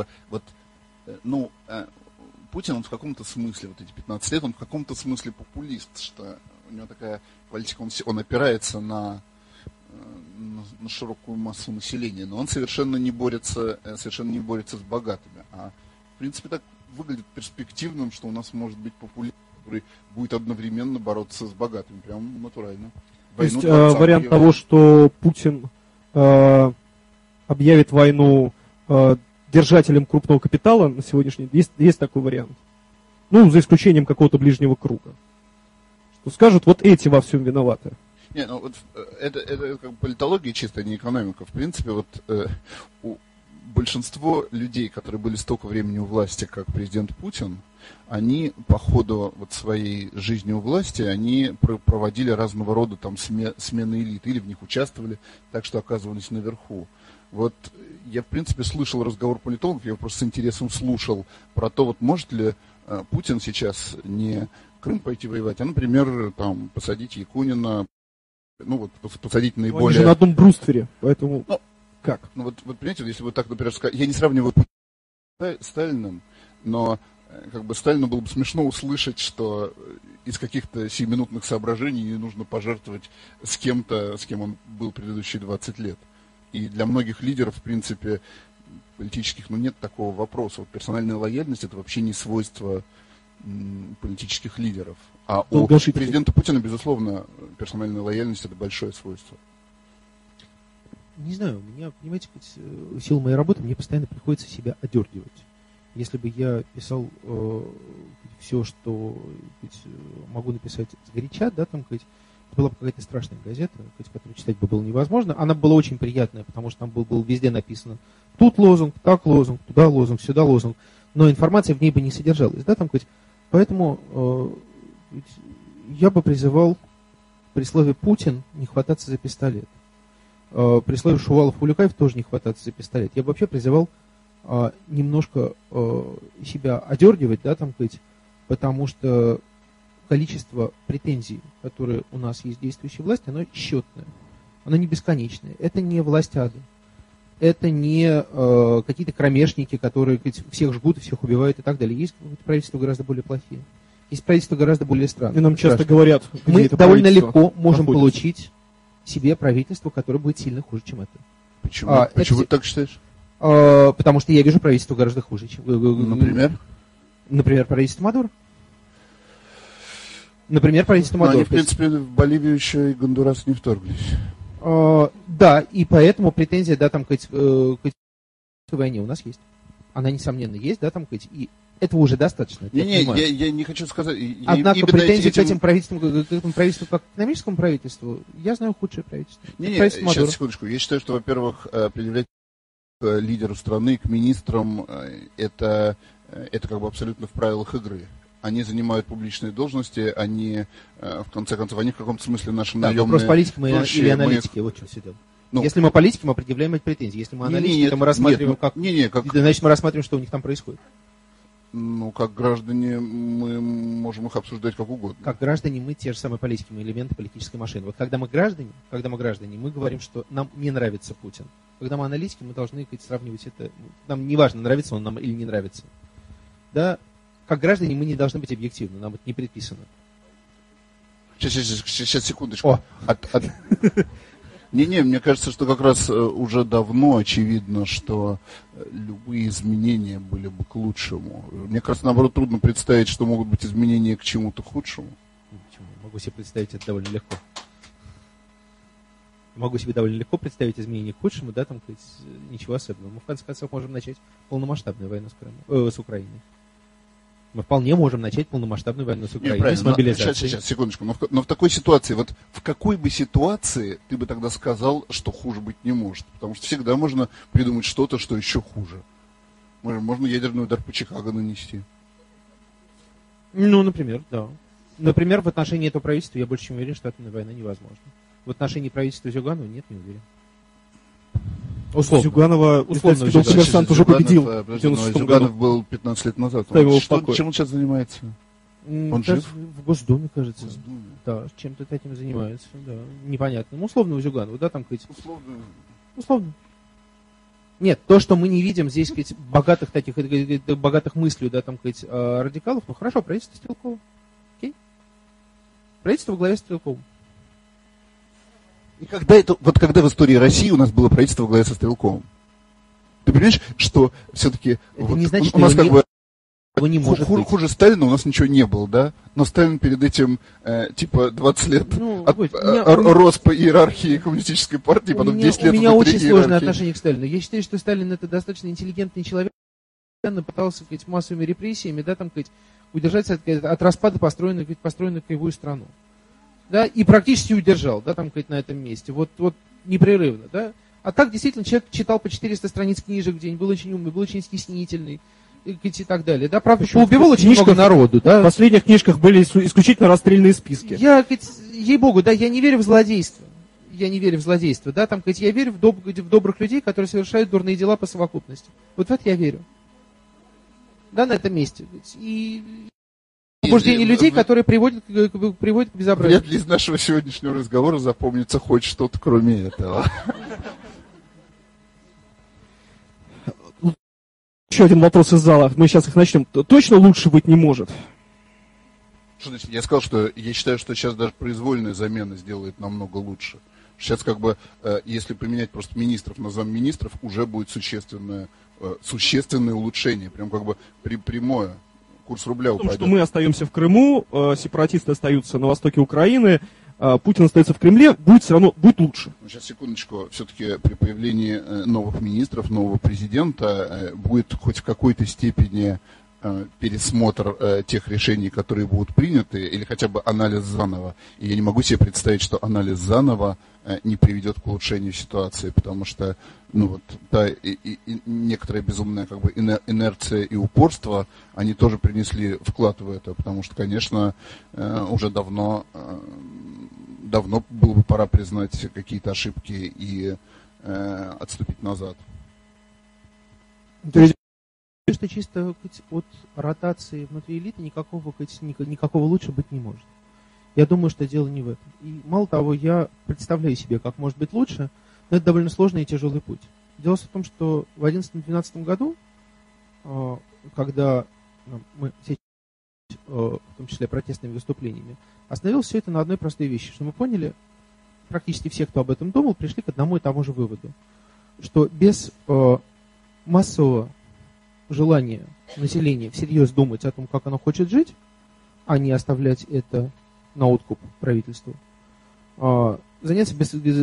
Путин, он в каком-то смысле, вот эти 15 лет, он в каком-то смысле популист, что у него такая политика, он опирается на широкую массу населения, но он совершенно не борется с богатыми. А в принципе так выглядит перспективным, что у нас может быть популизм, который будет одновременно бороться с богатыми, прям натурально. То есть вариант того, что Путин объявит войну держателям крупного капитала на сегодняшний день, есть такой вариант. Ну, за исключением какого-то ближнего круга. Что скажут, вот эти во всем виноваты. Не, ну вот это как бы политология чистая, не экономика. В принципе, большинство людей, которые были столько времени у власти, как президент Путин, они по ходу своей жизни у власти, они проводили разного рода там смены элит, или в них участвовали, так что оказывались наверху. Вот я, в принципе, слышал разговор политологов, я его просто с интересом слушал про то, может ли Путин сейчас не Крым пойти воевать, а, например, там, посадить Якунина, посадить наиболее... Он же на одном бруствере, поэтому как? Вот понимаете, если вы так, например, сказать, я не сравниваю Путина с Сталиным, но Сталину было бы смешно услышать, что из каких-то сиюминутных соображений не нужно пожертвовать с кем-то, с кем он был предыдущие 20 лет. И для многих лидеров, в принципе, политических, нет такого вопроса. Вот персональная лояльность – это вообще не свойство политических лидеров. А у президента Путина, безусловно, персональная лояльность – это большое свойство. Не знаю, у меня, понимаете, в силу моей работы мне постоянно приходится себя одергивать. Если бы я писал все, что могу написать сгоряча, это была бы какая-то страшная газета, которую читать бы было невозможно. Она была очень приятная, потому что там был везде написано тут лозунг, так лозунг, туда лозунг, сюда лозунг, но информация в ней бы не содержалась. Поэтому я бы призывал при слове «Путин» не хвататься за пистолет. При слове Шувалов-Улюкаев тоже не хвататься за пистолет. Я бы вообще призывал немножко себя одергивать, потому что количество претензий, которые у нас есть в действующей власти, оно счетное, оно не бесконечное. Это не власть ада. Это не какие-то кромешники, которые всех жгут, всех убивают и так далее. Есть правительства гораздо более плохие. Есть правительства гораздо более странные. И нам часто говорят, мы довольно легко можем получить себе правительство, которое будет сильно хуже, чем это. Почему? Почему ты так считаешь? Потому что я вижу правительство гораздо хуже, чем... Например? Например, правительство Мадуро. Например, правительство Мадуро. Они, в принципе, в Боливию еще и Гондурас не вторглись. Да, и поэтому претензия, к войне у нас есть. Она, несомненно, есть, и этого уже достаточно. Я не хочу сказать... Однако претензии к этому правительству как к экономическому правительству, я знаю худшее правительство. Сейчас, секундочку. Я считаю, что, во-первых, предъявлять к лидеру страны, к министрам, это как бы абсолютно в правилах игры. Они занимают публичные должности, они, в конце концов, они в каком-то смысле наши наемные... Вопрос политики или аналитики, вот что сидел. Если мы политики, мы предъявляем эти претензии. Если мы аналитики, то мы рассматриваем, значит, мы рассматриваем, что у них там происходит. Как граждане мы можем их обсуждать как угодно. Как граждане мы те же самые политики, мы элементы политической машины. Вот когда мы граждане, мы говорим, что нам не нравится Путин. Когда мы аналитики, мы должны сравнивать это. Нам не важно, нравится он нам или не нравится. Да, как граждане мы не должны быть объективны, нам это не предписано. Сейчас, секундочку. Мне кажется, что как раз уже давно очевидно, что любые изменения были бы к лучшему. Мне кажется, наоборот, трудно представить, что могут быть изменения к чему-то худшему. Могу себе представить это довольно легко. Могу себе довольно легко представить изменения к худшему, да, там, ничего особенного. Мы, в конце концов, можем начать полномасштабную войну с Украиной. Мы вполне можем начать полномасштабную войну с Украиной, с мобилизацией. Сейчас, секундочку. Но в такой ситуации, вот в какой бы ситуации ты бы тогда сказал, что хуже быть не может? Потому что всегда можно придумать что-то, что еще хуже. Можно ядерный удар по Чикаго нанести. Например, да. Например, в отношении этого правительства я больше чем уверен, что атомная война невозможна. В отношении правительства Зюганова нет, не уверен. Условно, коммерсант уже победил в 96 году. Зюганов был 15 лет назад. Чем он сейчас занимается? Он жив? В Госдуме, кажется. Да, чем-то этим занимается. Да. Непонятно. Условно у Зюганова, да, там, Условно. Нет, то, что мы не видим здесь, богатых мыслей, да, там, радикалов, хорошо, правительство Стрелкова. Окей? Правительство во главе Стрелкова. И когда в истории России у нас было правительство во главе со Стрелковым? Ты понимаешь, что все-таки у нас хуже Сталина у нас ничего не было, да? Но Сталин перед этим 20 лет рос по иерархии коммунистической партии, потом 10 лет... У меня очень сложное отношение к Сталину. Я считаю, что Сталин это достаточно интеллигентный человек, пытался массовыми репрессиями, да, там, удержаться от распада построенную кривую страну. Да, и практически удержал, да, там, на этом месте, вот непрерывно, да. А так, действительно, человек читал по 400 страниц книжек в день, был очень умный, был очень стеснительный, и так далее, да, правда, поубивал очень много народу, да. В последних книжках были исключительно расстрельные списки. Ей-богу, да, я не верю в злодейство, да, там, я верю в добрых людей, которые совершают дурные дела по совокупности, вот в это я верю, да, на этом месте, и... Побуждение людей, которые приводят к безобразию. Вряд ли из нашего сегодняшнего разговора запомнится хоть что-то, кроме этого. Еще один вопрос из зала. Мы сейчас их начнем. Точно лучше быть не может? Что значит? Я сказал, что я считаю, что сейчас даже произвольная замена сделает намного лучше. Сейчас если поменять просто министров на замминистров, уже будет существенное улучшение. Прям прямое. Курс рубля упадет. Что мы остаемся в Крыму, сепаратисты остаются на востоке Украины, Путин остается в Кремле, будет лучше. Сейчас, секундочку, все-таки при появлении новых министров, нового президента будет хоть в какой-то степени пересмотр тех решений, которые будут приняты, или хотя бы анализ заново. И я не могу себе представить, что анализ заново не приведет к улучшению ситуации, потому что некоторая безумная инерция и упорство, они тоже принесли вклад в это, потому что, конечно, уже давно было бы пора признать какие-то ошибки и отступить назад. То есть, что чисто от ротации внутри элиты никакого лучше быть не может. Я думаю, что дело не в этом. И мало того, я представляю себе, как может быть лучше, но это довольно сложный и тяжелый путь. Дело в том, что в 2011-2012 году, когда мы все, в том числе протестными выступлениями, остановилось все это на одной простой вещи, что мы поняли, практически все, кто об этом думал, пришли к одному и тому же выводу, что без массового желания населения всерьез думать о том, как оно хочет жить, а не оставлять это на откуп правительству, это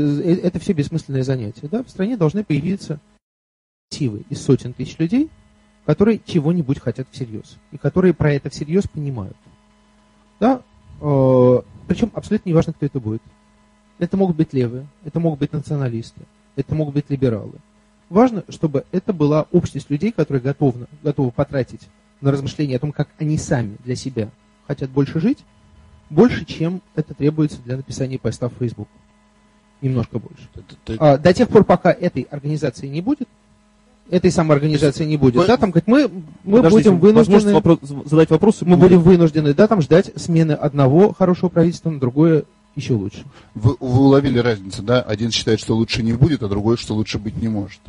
все бессмысленные занятия. Да? В стране должны появиться инициативы из сотен тысяч людей, которые чего-нибудь хотят всерьез, и которые про это всерьез понимают. Да? Причем абсолютно неважно, кто это будет. Это могут быть левые, это могут быть националисты, это могут быть либералы. Важно, чтобы это была общность людей, которые готовы потратить на размышления о том, как они сами для себя хотят больше жить, больше, чем это требуется для написания поста в Facebook. Немножко больше. До тех пор, пока этой организации не будет, этой самоорганизации не будет, да, там, мы будем вынуждены задать вопросы. Мы будем вынуждены, да, там ждать смены одного хорошего правительства на другое еще лучше. Вы уловили разницу, да? Один считает, что лучше не будет, а другой, что лучше быть не может.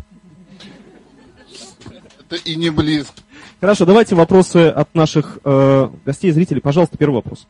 Это и не близко. Хорошо, давайте вопросы от наших гостей и зрителей. Пожалуйста, первый вопрос.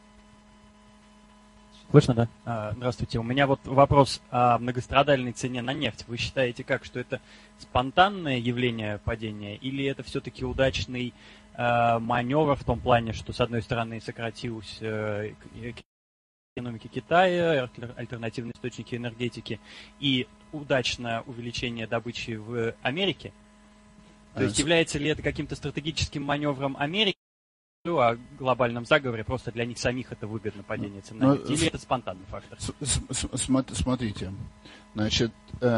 Слышно, да? Здравствуйте. У меня вот вопрос о многострадальной цене на нефть. Вы считаете как, что это спонтанное явление падения, или это все-таки удачный маневр в том плане, что, с одной стороны, сократилась экономика Китая, альтернативные источники энергетики, и удачное увеличение добычи в Америке? То есть является ли это каким-то стратегическим маневром Америки, о глобальном заговоре, просто для них самих это выгодно падение цен на нефть, или это спонтанный фактор? Смотрите, значит,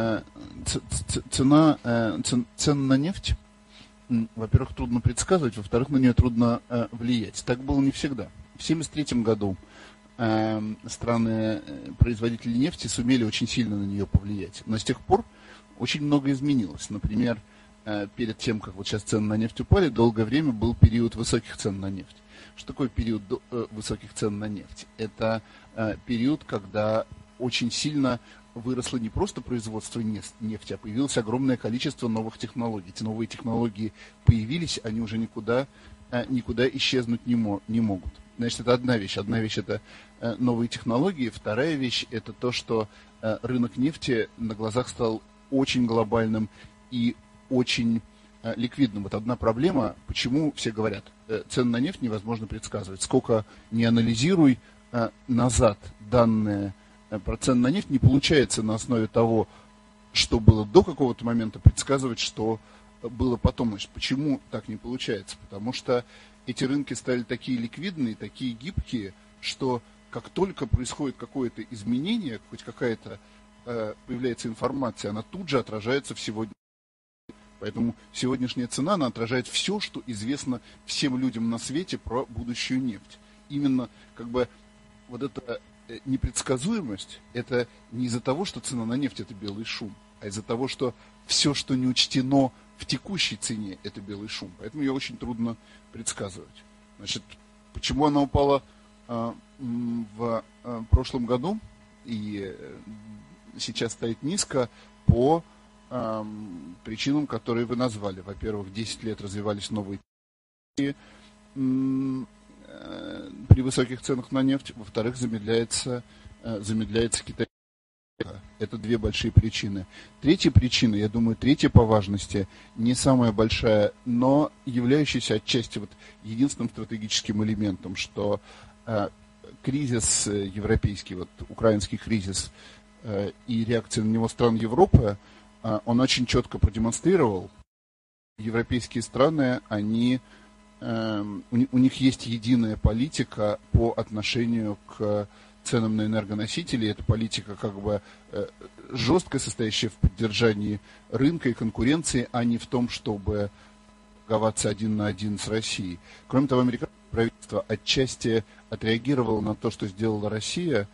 цен на нефть, во-первых, трудно предсказывать, во-вторых, на нее трудно влиять. Так было не всегда. В 1973 году страны-производители нефти сумели очень сильно на нее повлиять, но с тех пор очень много изменилось. Например, перед тем, как вот сейчас цены на нефть упали, долгое время был период высоких цен на нефть. Что такое период высоких цен на нефть? Это период, когда очень сильно выросло не просто производство нефти, а появилось огромное количество новых технологий. Эти новые технологии появились, они уже никуда исчезнуть не могут. Значит, это одна вещь. Одна вещь – это новые технологии. Вторая вещь – это то, что рынок нефти на глазах стал очень глобальным и очень ликвидным. Вот одна проблема, почему все говорят, цены на нефть невозможно предсказывать. Сколько не анализируй назад данные про цены на нефть, не получается на основе того, что было до какого-то момента, предсказывать, что было потом. Значит, почему так не получается? Потому что эти рынки стали такие ликвидные, такие гибкие, что как только происходит какое-то изменение, хоть какая-то появляется информация, она тут же отражается в сегодня. Поэтому сегодняшняя цена, она отражает все, что известно всем людям на свете про будущую нефть. Именно как бы вот эта непредсказуемость, это не из-за того, что цена на нефть – это белый шум, а из-за того, что все, что не учтено в текущей цене, это белый шум. Поэтому ее очень трудно предсказывать. Значит, почему она упала в прошлом году и сейчас стоит низко по причинам, которые вы назвали. Во-первых, 10 лет развивались новые технологии при высоких ценах на нефть. Во-вторых, замедляется Китай. Это две большие причины. Третья причина, я думаю, третья по важности, не самая большая, но являющаяся отчасти вот единственным стратегическим элементом, что кризис европейский, вот украинский кризис и реакция на него стран Европы, он очень четко продемонстрировал, европейские страны, у них есть единая политика по отношению к ценам на энергоносители. Это политика как бы жесткая, состоящая в поддержании рынка и конкуренции, а не в том, чтобы торговаться один на один с Россией. Кроме того, американское правительство отчасти отреагировало на то, что сделала Россия,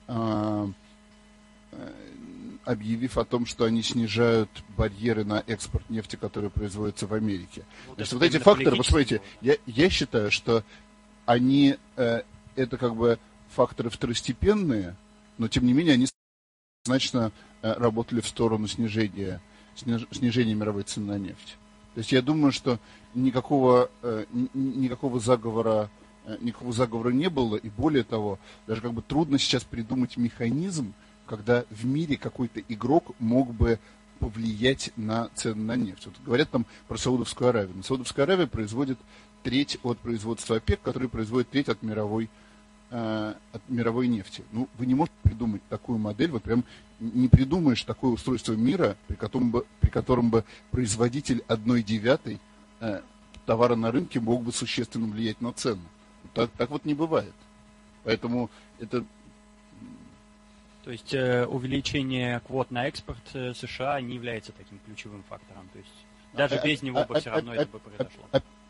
объявив о том, что они снижают барьеры на экспорт нефти, которые производятся в Америке. Значит, вот эти факторы, посмотрите, я считаю, что они, это как бы факторы второстепенные, но тем не менее они значительно работали в сторону снижения мировой цены на нефть. То есть я думаю, что никакого заговора не было, и более того, даже как бы трудно сейчас придумать механизм, когда в мире какой-то игрок мог бы повлиять на цены на нефть. Вот говорят там про Саудовскую Аравию. Но Саудовская Аравия производит треть от производства ОПЕК, который производит треть от мировой нефти. Ну, вы не можете придумать такую модель, вот прям не придумаешь такое устройство мира, при котором бы производитель 1/9 товары на рынке могут бы существенно влиять на цену. Так вот не бывает. Поэтому это... То есть увеличение квот на экспорт США не является таким ключевым фактором. То есть даже без него бы все равно это бы произошло.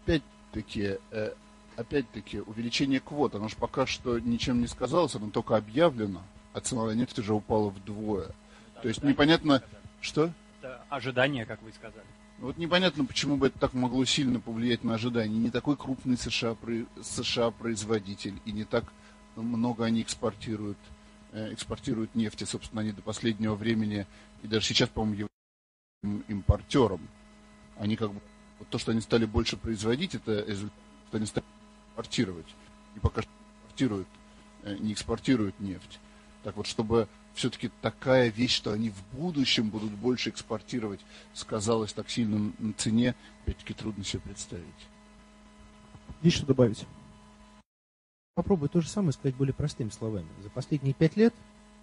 Опять-таки, увеличение квот, оно же пока что ничем не сказалось, оно только объявлено, а цена на нефть уже упала вдвое. То есть непонятно, что? Это ожидание, как вы сказали. Вот непонятно, почему бы это так могло сильно повлиять на ожидания. Не такой крупный США-производитель, и не так много они экспортируют нефти. Собственно, они до последнего времени, и даже сейчас, по-моему, являются импортером. Они как бы, вот то, что они стали больше производить, это результат, что они стали экспортировать. И пока что не экспортируют нефть. Так вот, чтобы все-таки такая вещь, что они в будущем будут больше экспортировать, сказалось так сильно на цене, опять-таки трудно себе представить. Есть что добавить? Попробую то же самое сказать более простыми словами. За последние 5 лет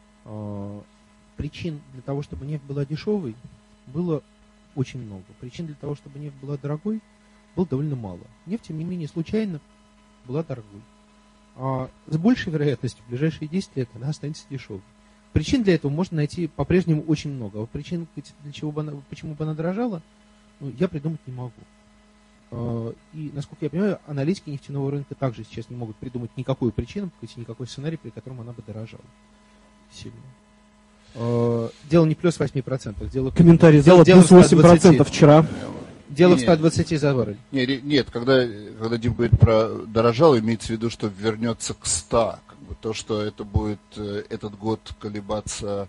причин для того, чтобы нефть была дешевой, было очень много. Причин для того, чтобы нефть была дорогой, было довольно мало. Нефть, тем не менее, случайно была дорогой. А с большей вероятностью в ближайшие 10 лет она останется дешевой. Причин для этого можно найти по-прежнему очень много. А причин, почему бы она дорожала, я придумать не могу. И, насколько я понимаю, аналитики нефтяного рынка также сейчас не могут придумать никакую причину, никакой сценарий, при котором она бы дорожала сильно. Дело не плюс 8%. Дело, комментарий зала плюс 8% вчера. Дело в 120 за баррель. Нет, когда Дим говорит про дорожало, имеется в виду, что вернется к 100. Как бы то, что это будет этот год колебаться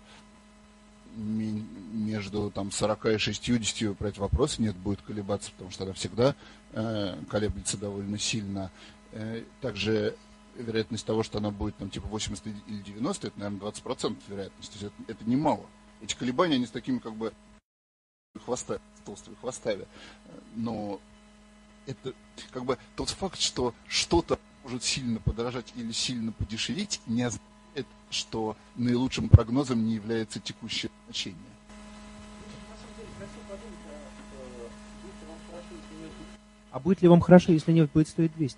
между 40 и 60, про эти вопросы нет, будет колебаться, потому что она всегда колеблется довольно сильно. Также вероятность того, что она будет 80 или 90, это, наверное, 20% вероятность. То есть это немало. Эти колебания, они с такими толстыми хвостами. Но это тот факт, что что-то может сильно подорожать или сильно подешеветь, не означает, что наилучшим прогнозом не является текущее значение. А будет ли вам хорошо, если нефть будет стоить 200?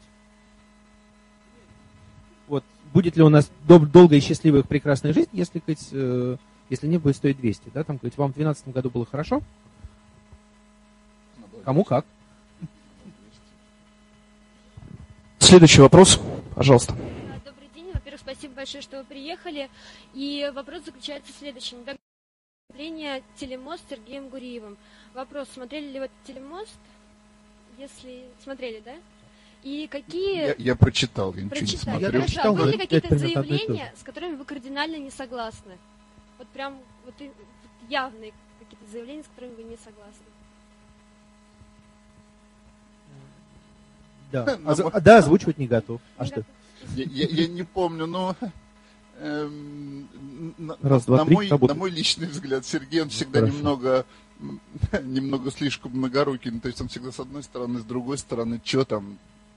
Вот, будет ли у нас долгая, счастливая, прекрасная жизнь, если нефть будет стоить 200? Да? Вам в 2012 году было хорошо? Кому как? Следующий вопрос, пожалуйста. Добрый день. Во-первых, спасибо большое, что вы приехали. И вопрос заключается в следующем. Выступление «Телемост» с Сергеем Гуриевым. Вопрос, смотрели ли вы этот «Телемост»? Если смотрели, да? И какие... Я прочитал, я ничего не смотрел. Хорошо. Были какие-то заявления, с которыми вы кардинально не согласны? Вот прям явные какие-то заявления, с которыми вы не согласны? Да, озвучивать не готов. А что? Я не помню, но на мой личный взгляд, Сергей, он всегда немного слишком многорукий. То есть он всегда с одной стороны, с другой стороны, что там?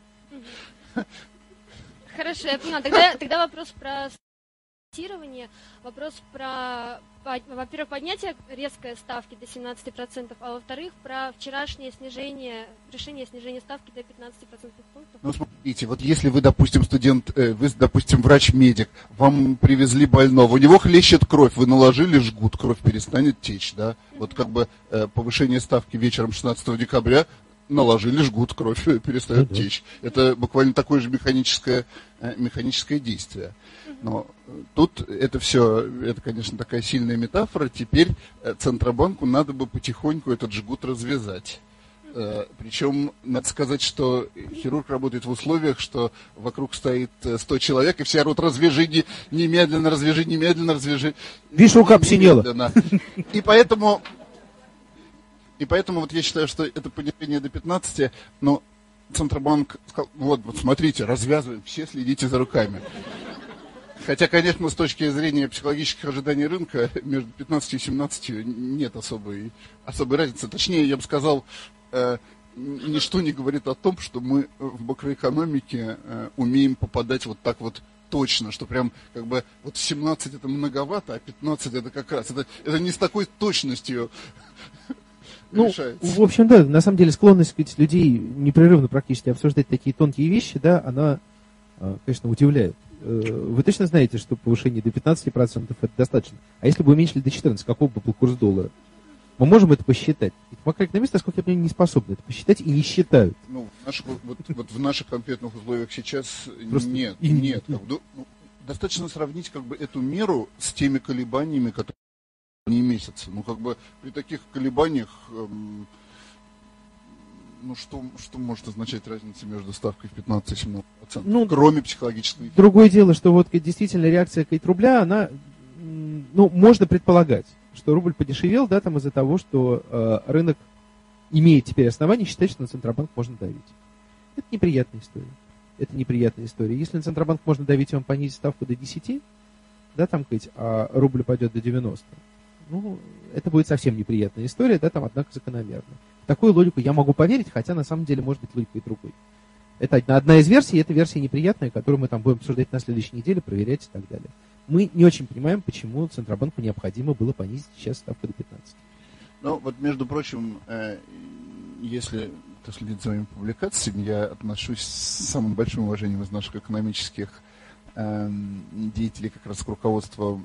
Хорошо, я поняла. Тогда вопрос про инвестирование, вопрос про, во-первых, поднятие резкой ставки до 17%, а во-вторых, про вчерашнее решение снижения ставки до 15% пунктов. Ну, смотрите, вот если вы, допустим, врач-медик, вам привезли больного, у него хлещет кровь, вы наложили жгут, кровь перестанет течь, да? Вот повышение ставки вечером 16 декабря, наложили жгут, кровь перестает течь. Это буквально такое же механическое действие. Но тут это, конечно, такая сильная метафора. Теперь Центробанку надо бы потихоньку этот жгут развязать. Причем, надо сказать, что хирург работает в условиях, что вокруг стоит 100 человек, и все орут: развяжи немедленно, развяжи. Видишь, рука посинела. И поэтому вот я считаю, что это понижение до 15, но Центробанк сказал: вот смотрите, развязываем, все следите за руками. Хотя, конечно, с точки зрения психологических ожиданий рынка, между 15 и 17 нет особой разницы. Точнее, я бы сказал, ничто не говорит о том, что мы в макроэкономике умеем попадать вот так вот точно, что прям 17 это многовато, а 15 это как раз. Это не с такой точностью решается. В общем, да, на самом деле склонность, сказать, людей непрерывно практически обсуждать такие тонкие вещи, да, она, конечно, удивляет. Вы точно знаете, что повышение до 15% это достаточно. А если бы уменьшили до 14%, каков бы был курс доллара? Мы можем это посчитать. Макроэкономисты, насколько я понимаю, не способны это посчитать и не считают. Ну, в наших конкретных условиях сейчас Просто нет. Достаточно сравнить как бы эту меру с теми колебаниями, которые не месяцы. Ну, как бы при таких колебаниях, что может означать разница между ставкой в 15 и 17%, кроме психологического эффекта? Другое дело, что вот действительно реакция рубля, она, можно предполагать, что рубль подешевел, да, там из-за того, что рынок имеет теперь основания считать, что на Центробанк можно давить. Это неприятная история. Если на Центробанк можно давить, и он понизит ставку до 10, да, там, а рубль пойдет до 90, это будет совсем неприятная история, да, там, однако, закономерно. В такую логику я могу поверить, хотя на самом деле может быть логика и другой. Это одна из версий, эта версия неприятная, которую мы там будем обсуждать на следующей неделе, проверять и так далее. Мы не очень понимаем, почему Центробанку необходимо было понизить сейчас ставку до 15. Ну, вот, между прочим, если кто следит за моими публикациями, я отношусь с самым большим уважением из наших экономических деятелей как раз к руководству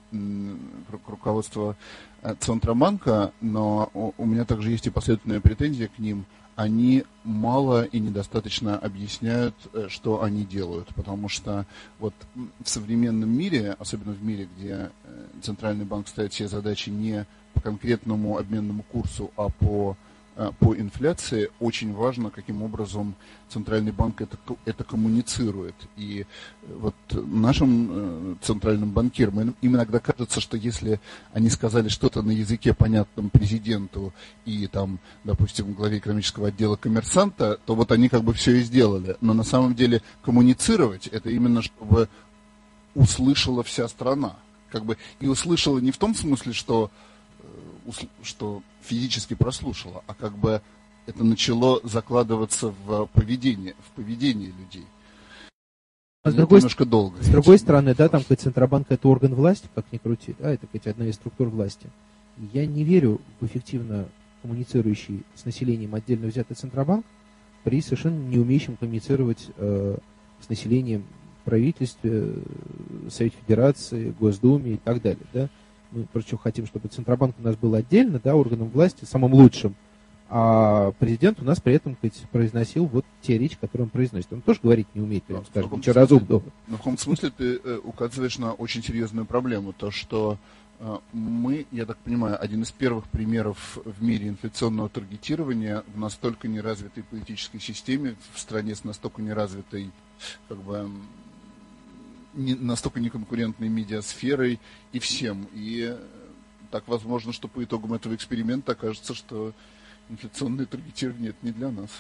Центробанка, но у меня также есть и последовательная претензия к ним. Они мало и недостаточно объясняют, что они делают, потому что вот в современном мире, особенно в мире, где Центральный банк ставит себе задачи не по конкретному обменному курсу, а по инфляции, очень важно, каким образом Центральный банк это коммуницирует. И вот нашим центральным банкирам им иногда кажется, что если они сказали что-то на языке, понятном президенту и там, допустим, главе экономического отдела «Коммерсанта», то вот они как бы все и сделали. Но на самом деле коммуницировать это именно чтобы услышала вся страна. Как бы, и услышала не в том смысле, что физически прослушала, а как бы это начало закладываться в поведение людей. А с другой стороны, да, там Центробанк это орган власти, как ни крути, да, это одна из структур власти. Я не верю в эффективно коммуницирующий с населением отдельно взятый Центробанк при совершенно не умеющем коммуницировать с населением правительстве, Совете Федерации, Госдуме и так далее, да. Мы, причем, хотим, чтобы Центробанк у нас был отдельно, да, органом власти, самым лучшим, а президент у нас при этом произносил вот те речи, которые он произносит. Он тоже говорить не умеет, прям скажем, ничего разумного. Но в каком смысле ты указываешь на очень серьезную проблему, то, что мы, я так понимаю, один из первых примеров в мире инфляционного таргетирования в настолько неразвитой политической системе, в стране с настолько неразвитой, как бы, настолько неконкурентной медиасферой и всем. И так возможно, что по итогам этого эксперимента окажется, что инфляционное таргетирование это не для нас.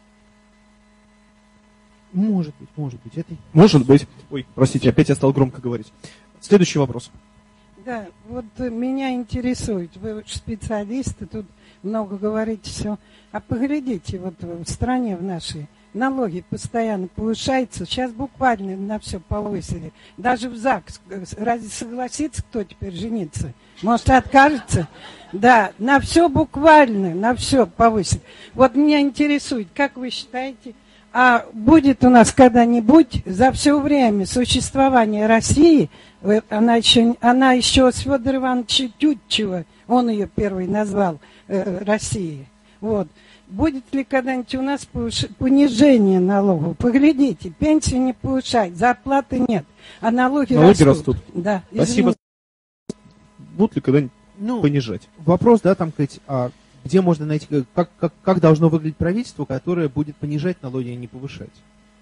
Может быть. Может быть. Ой, простите, опять я стал громко говорить. Следующий вопрос. Да, вот меня интересует, вы специалисты, тут много говорите все. А поглядите, вот в стране в нашей налоги постоянно повышаются. Сейчас буквально на все повысили. Даже в ЗАГС. Разве согласится кто теперь жениться? Может, откажется? Да, на все буквально, на все повысили. Вот меня интересует, как вы считаете, а будет у нас когда-нибудь за все время существования России, она еще с Федора Ивановича Тютчева, он ее первый назвал, Россией, вот. Будет ли когда-нибудь у нас понижение налогов? Поглядите, пенсии не повышают, зарплаты нет, а налоги растут. Да, спасибо. Будут ли когда-нибудь понижать? Вопрос, да, там, где можно найти, как должно выглядеть правительство, которое будет понижать налоги, а не повышать?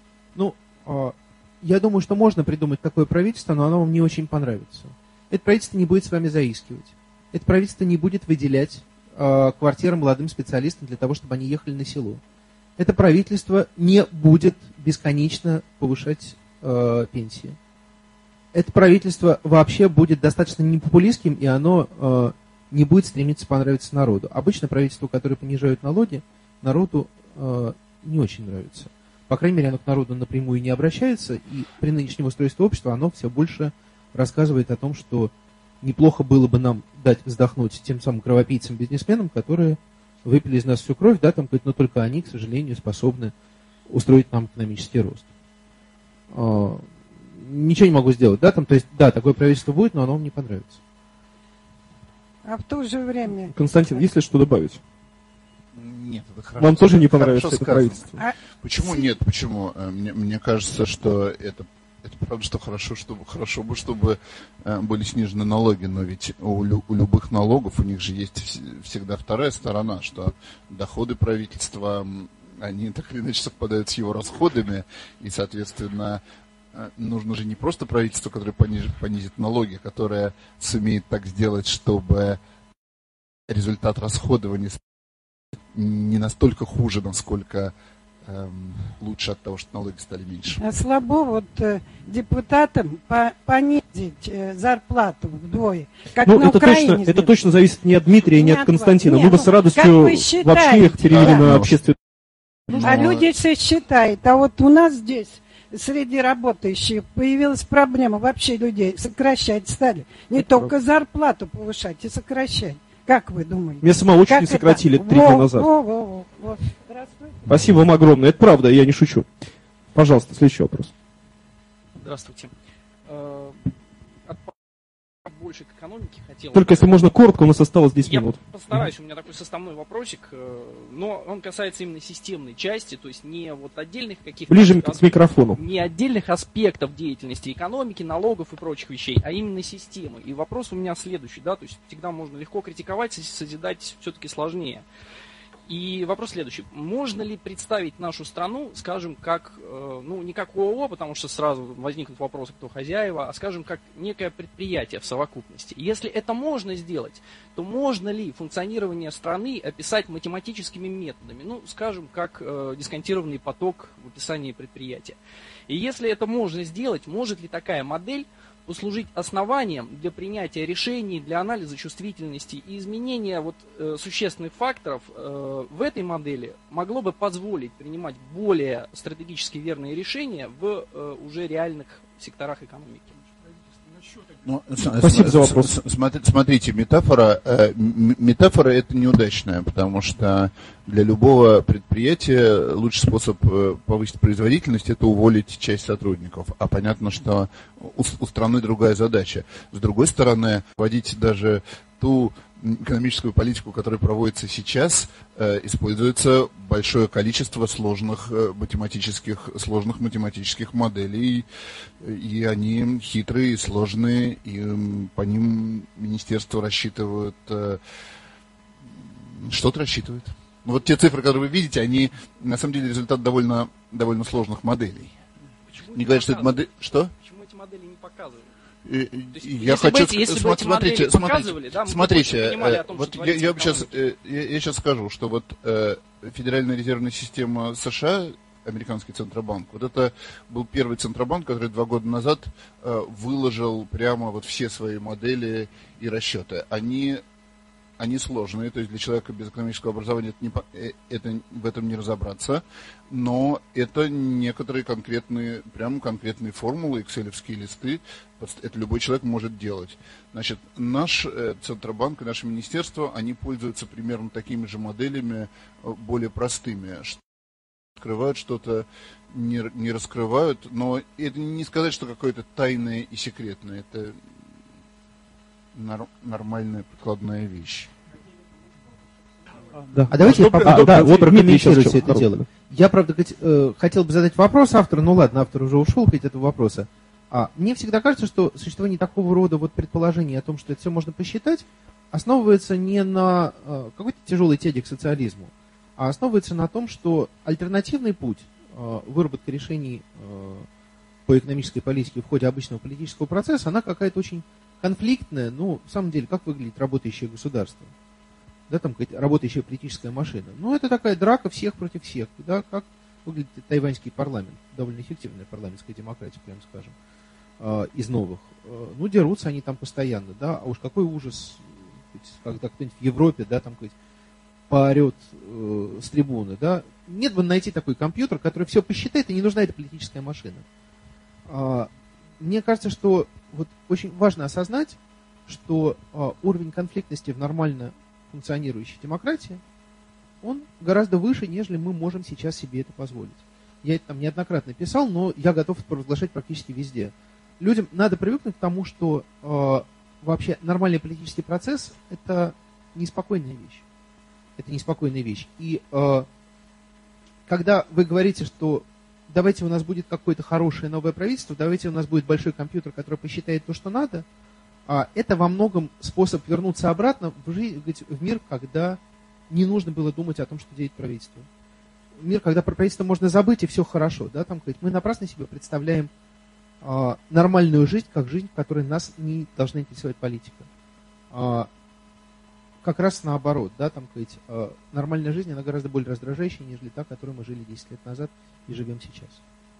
Я думаю, что можно придумать такое правительство, но оно вам не очень понравится. Это правительство не будет с вами заискивать. Это правительство не будет выделять квартиры молодым специалистам для того, чтобы они ехали на село. Это правительство не будет бесконечно повышать пенсии. Это правительство вообще будет достаточно непопулистским, и оно не будет стремиться понравиться народу. Обычно правительства, которые понижают налоги, народу не очень нравится. По крайней мере, оно к народу напрямую не обращается, и при нынешнем устройстве общества оно все больше рассказывает о том, что неплохо было бы нам дать вздохнуть тем самым кровопийцам-бизнесменам, которые выпили из нас всю кровь, да, там, говорит, но только они, к сожалению, способны устроить нам экономический рост. Ничего не могу сделать, да, там, то есть, да, такое правительство будет, но оно вам не понравится. А в то же время... Константин, есть ли что добавить? Нет, это хорошо. Вам тоже не понравится это сказано. правительство? Почему нет? Почему? Мне кажется, что это правда, что хорошо бы, чтобы были снижены налоги, но ведь у любых налогов у них же есть всегда вторая сторона, что доходы правительства, они так или иначе совпадают с его расходами, и, соответственно, нужно же не просто правительство, которое понизит налоги, которое сумеет так сделать, чтобы результат расходования не настолько хуже, насколько лучше от того, что налоги стали меньше. А слабо вот депутатам понизить зарплату вдвое, как Ну, на это Украине. это точно зависит не от Дмитрия, не от Константина. Нет, Мы бы с радостью вообще их перевели на общественный... А люди все считают. А вот у нас здесь среди работающих появилась проблема вообще людей сокращать стали. Не только зарплату повышать и сокращать. Как вы думаете? Меня самого чуть не сократили 3 дня назад. Спасибо вам огромное. Это правда, я не шучу. Пожалуйста, следующий вопрос. Здравствуйте. Больше к экономике хотел. Только если можно коротко, у нас осталось 10 минут. Я постараюсь, у меня такой составной вопросик, но он касается именно системной части, то есть не вот отдельных каких-то... Ближе к микрофону. Не отдельных аспектов деятельности экономики, налогов и прочих вещей, а именно системы. И вопрос у меня следующий, да, то есть всегда можно легко критиковать, созидать все-таки сложнее. И вопрос следующий. Можно ли представить нашу страну, скажем, как, ну, не как ООО, потому что сразу возникнут вопросы, кто хозяева, а, скажем, как некое предприятие в совокупности? И если это можно сделать, то можно ли функционирование страны описать математическими методами? Ну, скажем, как дисконтированный поток в описании предприятия. И если это можно сделать, может ли такая модель послужить основанием для принятия решений, для анализа чувствительности и изменения вот, существенных факторов в этой модели могло бы позволить принимать более стратегически верные решения в уже реальных секторах экономики? Ну, спасибо за вопрос. Смотрите, метафора это неудачная, потому что для любого предприятия лучший способ повысить производительность — это уволить часть сотрудников. А понятно, что у страны другая задача. С другой стороны, вводить даже ту экономическую политику, которая проводится сейчас, используется большое количество сложных математических моделей, и они хитрые, сложные, и по ним министерство рассчитывает, что-то рассчитывает. Вот те цифры, которые вы видите, они на самом деле результат довольно сложных моделей. Почему не говорят, что это модель... Что? Почему эти модели не показывают? Я хочу смотрите, вот я сейчас скажу, что вот Федеральная резервная система США, американский Центробанк, вот это был первый Центробанк, который 2 года назад выложил прямо вот все свои модели и расчеты. Они сложные, то есть для человека без экономического образования в этом не разобраться, но это некоторые конкретные формулы, экселевские листы, это любой человек может делать. Значит, наш Центробанк и наше министерство, они пользуются примерно такими же моделями, более простыми, открывают что-то, не раскрывают, но это не сказать, что какое-то тайное и секретное, это нормальная прикладная вещь. Да. А давайте прокомментировать все это дело. Я, правда, хотел бы задать вопрос автору, ну ладно, автор уже ушел от этого вопроса. Мне всегда кажется, что существование такого рода вот предположений о том, что это все можно посчитать, основывается не на какой-то тяжелой тяге к социализму, а основывается на том, что альтернативный путь выработки решений по экономической политике в ходе обычного политического процесса, она какая-то очень конфликтная. Ну, в самом деле, как выглядит работающее государство? Да, там работающая политическая машина. Ну, это такая драка всех против всех. Да, как выглядит тайваньский парламент. Довольно эффективная парламентская демократия, прямо скажем, из новых. Ну, дерутся они там постоянно, да. А уж какой ужас, когда кто-нибудь в Европе, да, там поорет с трибуны, да. Нет бы найти такой компьютер, который все посчитает, и не нужна эта политическая машина. Мне кажется, что вот очень важно осознать, что уровень конфликтности в нормально функционирующей демократии он гораздо выше, нежели мы можем сейчас себе это позволить. Я это там неоднократно писал, но я готов это провозглашать практически везде. Людям надо привыкнуть к тому, что вообще нормальный политический процесс – это неспокойная вещь. Это неспокойная вещь. И когда вы говорите, что давайте у нас будет какое-то хорошее новое правительство, давайте у нас будет большой компьютер, который посчитает то, что надо, это во многом способ вернуться обратно в мир, когда не нужно было думать о том, что делает правительство. Мир, когда про правительство можно забыть, и все хорошо. Да, там, мы напрасно себе представляем нормальную жизнь, как жизнь, в которой нас не должна интересовать политика. Как раз наоборот, да, там, нормальная жизнь, она гораздо более раздражающая, нежели та, которой мы жили 10 лет назад и живем сейчас.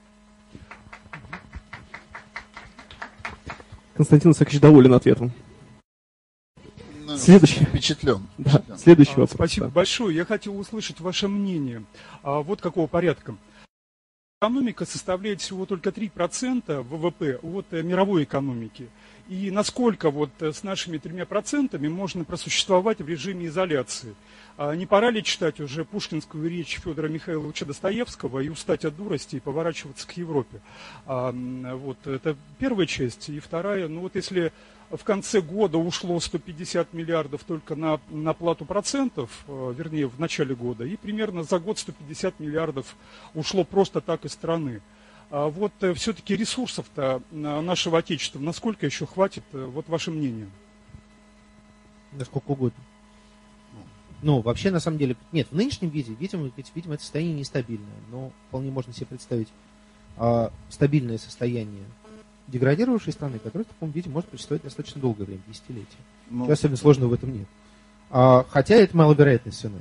Константин Исаакович доволен ответом. Следующий. Впечатлен. Да, следующий вопрос. Спасибо большое. Я хотел услышать ваше мнение. Вот какого порядка. Экономика составляет всего только 3% ВВП от мировой экономики. И насколько вот с нашими 3% можно просуществовать в режиме изоляции? Не пора ли читать уже пушкинскую речь Федора Михайловича Достоевского и устать от дурости и поворачиваться к Европе? Вот это первая часть. И вторая, ну вот если в конце года ушло 150 миллиардов только на плату процентов, вернее в начале года, и примерно за год 150 миллиардов ушло просто так из страны. Вот все-таки ресурсов-то нашего Отечества насколько еще хватит? Вот ваше мнение. Насколько угодно. Ну, вообще, на самом деле, нет, в нынешнем виде, видимо, это состояние нестабильное, но вполне можно себе представить стабильное состояние деградировавшей страны, которая в таком виде может существовать достаточно долгое время, десятилетия. Ничего особенно сложного в этом нет. Хотя это маловероятный сценарий.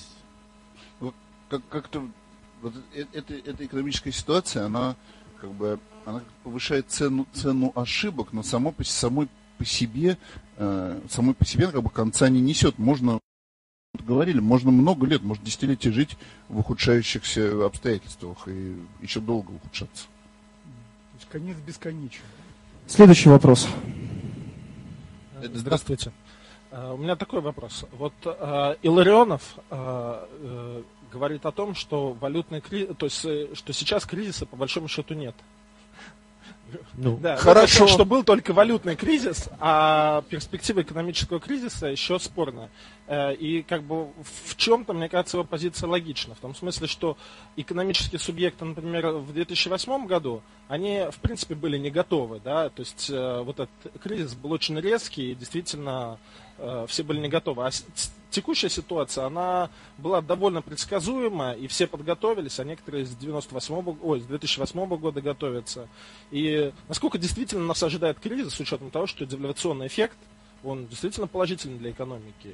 Как-то вот эта экономическая ситуация, она повышает цену ошибок, но самой по себе конца не несет. Можно, говорили, можно много лет, может десятилетия жить в ухудшающихся обстоятельствах и еще долго ухудшаться. То есть конец бесконечен. Следующий вопрос. Здравствуйте. У меня такой вопрос. Вот Илларионов говорит о том, что валютный кризис, то есть что сейчас кризиса по большому счету нет. Ну, да, хорошо. Что был только валютный кризис, а перспектива экономического кризиса еще спорная. И в чем-то, мне кажется, его позиция логична. В том смысле, что экономические субъекты, например, в 2008 году, они, в принципе, были не готовы. Да? То есть вот этот кризис был очень резкий, и действительно все были не готовы. А текущая ситуация, она была довольно предсказуема, и все подготовились, а некоторые с 2008 года готовятся. И насколько действительно нас ожидает кризис, с учетом того, что девальвационный эффект, он действительно положительный для экономики.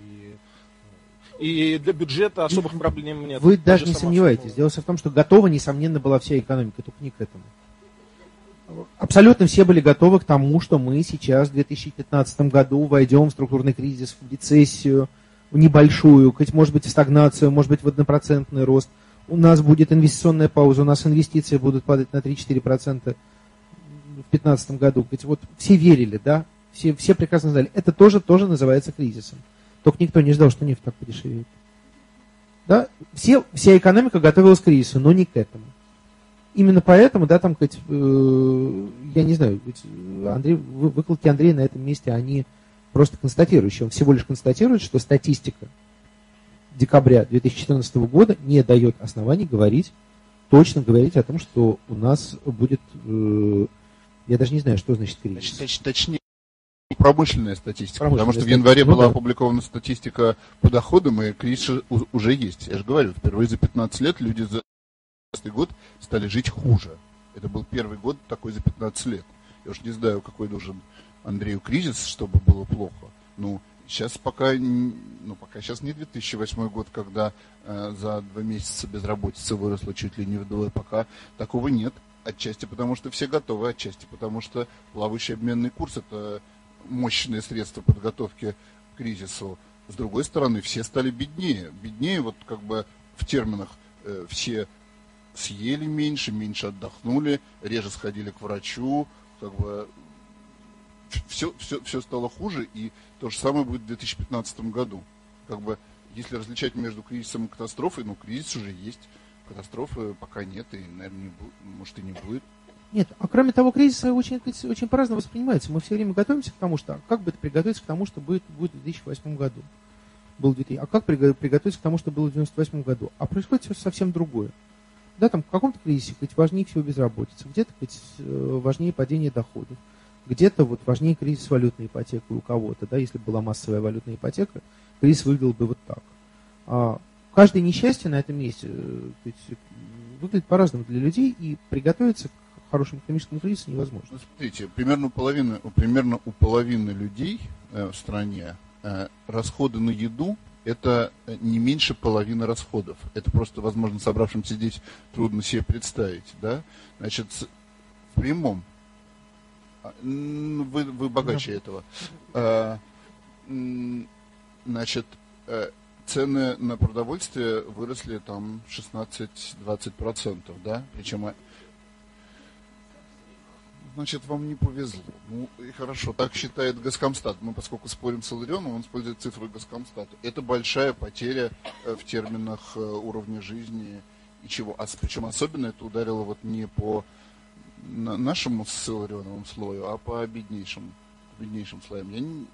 И для бюджета особых проблем нет. Вы даже не сомневаетесь. Дело в том, что готова, несомненно, была вся экономика, только не к этому. Абсолютно все были готовы к тому, что мы сейчас в 2015 году войдем в структурный кризис, в рецессию, в небольшую, может быть, в стагнацию, может быть, в 1% рост. У нас будет инвестиционная пауза, у нас инвестиции будут падать на 3-4% в 2015 году. Вот все верили, да? Все прекрасно знали. Это тоже называется кризисом. Только никто не ждал, что нефть так подешевеет. Да? Вся экономика готовилась к кризису, но не к этому. Именно поэтому, да, я не знаю, выкладки Андрея на этом месте, они просто констатирующие. Он всего лишь констатирует, что статистика декабря 2014 года не дает оснований точно говорить о том, что у нас будет, я даже не знаю, что значит кризис. Точнее, промышленная статистика, потому что в январе была опубликована статистика по доходам, и кризис уже есть. Я же говорю, впервые за 15 лет люди за 2015 год стали жить хуже. Это был первый год такой за 15 лет. Я уж не знаю, какой нужен Андрею кризис, чтобы было плохо. Сейчас пока сейчас не 2008 год, когда за 2 месяца безработица выросла чуть ли не вдвое, пока такого нет. Отчасти потому, что все готовы, отчасти потому, что плавающий обменный курс – это мощное средство подготовки к кризису. С другой стороны, все стали беднее. Беднее в терминах все съели меньше отдохнули, реже сходили к врачу, все стало хуже, и то же самое будет в 2015 году. если различать между кризисом и катастрофой, кризис уже есть, катастрофы пока нет, и, наверное, не будет, может, и не будет. Нет, а кроме того, кризисы очень по-разному воспринимаются. Мы все время готовимся к тому, что как бы это приготовиться к тому, что будет в 2008 году. А как приготовиться к тому, что было в 1998 году? А происходит все совсем другое. Да, там в каком-то кризисе важнее всего безработица, где-то важнее падение доходов, где-то важнее кризис валютной ипотеки у кого-то, да, если была массовая валютная ипотека, кризис выглядел бы вот так. Каждое несчастье на этом месте выглядит по-разному для людей, и приготовиться к хорошему экономическому кризису невозможно. Смотрите, примерно у половины людей в стране расходы на еду это не меньше половины расходов. Это просто, возможно, собравшимся здесь трудно себе представить, да? Значит, в прямом. Вы богаче этого. Значит, цены на продовольствие выросли там 16-20%, да? Причем, значит, вам не повезло. И хорошо, так считает Госкомстат. Мы, поскольку спорим с Илларионом, он использует цифры Госкомстата. Это большая потеря в терминах уровня жизни и чего. Причем особенно это ударило не по нашему с Илларионовым слою, а по беднейшим слоям.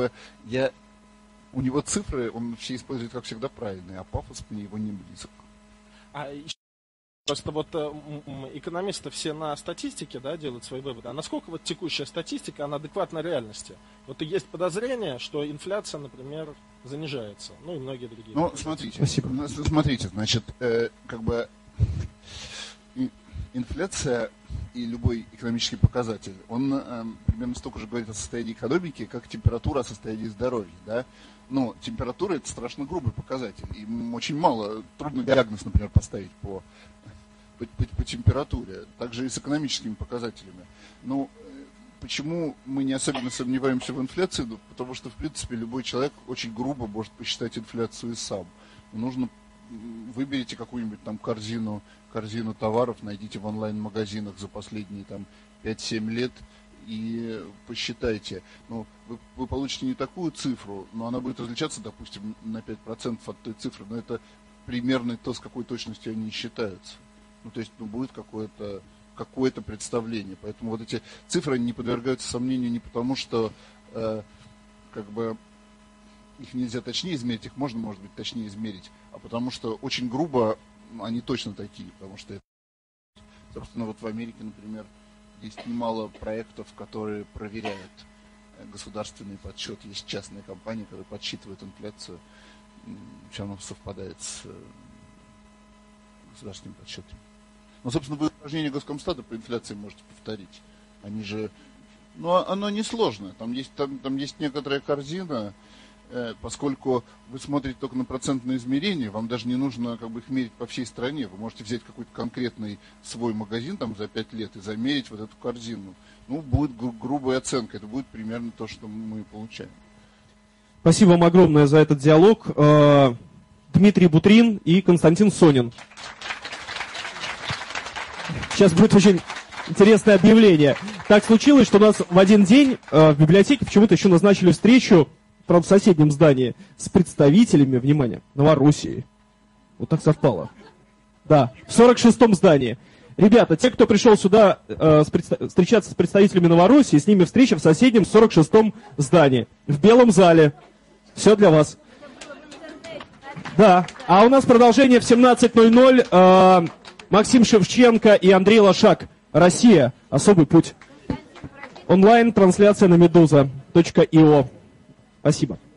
У него цифры, он вообще использует, как всегда, правильные, а пафос мне его не близок. Просто экономисты все на статистике, да, делают свои выводы. А насколько текущая статистика, она адекватна реальности? И есть подозрение, что инфляция, например, занижается. И многие другие. Смотрите, значит, инфляция и любой экономический показатель, он примерно столько же говорит о состоянии экономики, как температура о состоянии здоровья, да? Температура — это страшно грубый показатель. И очень трудно диагноз, например, поставить по температуре. Также и с экономическими показателями. Почему мы не особенно сомневаемся в инфляции? Потому что, в принципе, любой человек очень грубо может посчитать инфляцию и сам. Выберите какую-нибудь там корзину товаров, найдите в онлайн-магазинах за последние 5-7 лет и посчитайте. Вы получите не такую цифру, но она будет различаться, допустим, на 5% от той цифры, но это примерно то, с какой точностью они считаются. То есть будет какое-то представление. Поэтому эти цифры не подвергаются сомнению не потому, что их нельзя точнее измерить, их можно, может быть, точнее измерить, а потому что очень грубо они точно такие, потому что, собственно, в Америке, например, есть немало проектов, которые проверяют государственный подсчет, есть частные компании, которые подсчитывают инфляцию, все равно совпадает с государственным подсчетом. Собственно, вы упражнения Госкомстата по инфляции можете повторить. Они же, оно несложное, там есть некоторая корзина. Поскольку вы смотрите только на процентное измерение, вам даже не нужно их мерить по всей стране. Вы можете взять какой-то конкретный свой магазин за 5 лет и замерить эту корзину. Будет грубая оценка, это будет примерно то, что мы получаем. Спасибо вам огромное за этот диалог. Дмитрий Бутрин и Константин Сонин. Сейчас будет очень интересное объявление. Так случилось, что у нас в один день в библиотеке почему-то еще назначили встречу, правда, в соседнем здании, с представителями, внимание, Новороссии. Вот так совпало. Да, в 46-м здании. Ребята, те, кто пришел сюда встречаться с представителями Новороссии, с ними встреча в соседнем 46-м здании. В белом зале. Все для вас. Да, а у нас продолжение в 17:00. Максим Шевченко и Андрей Лошак. Россия. Особый путь. Онлайн-трансляция на meduza.io. Спасибо.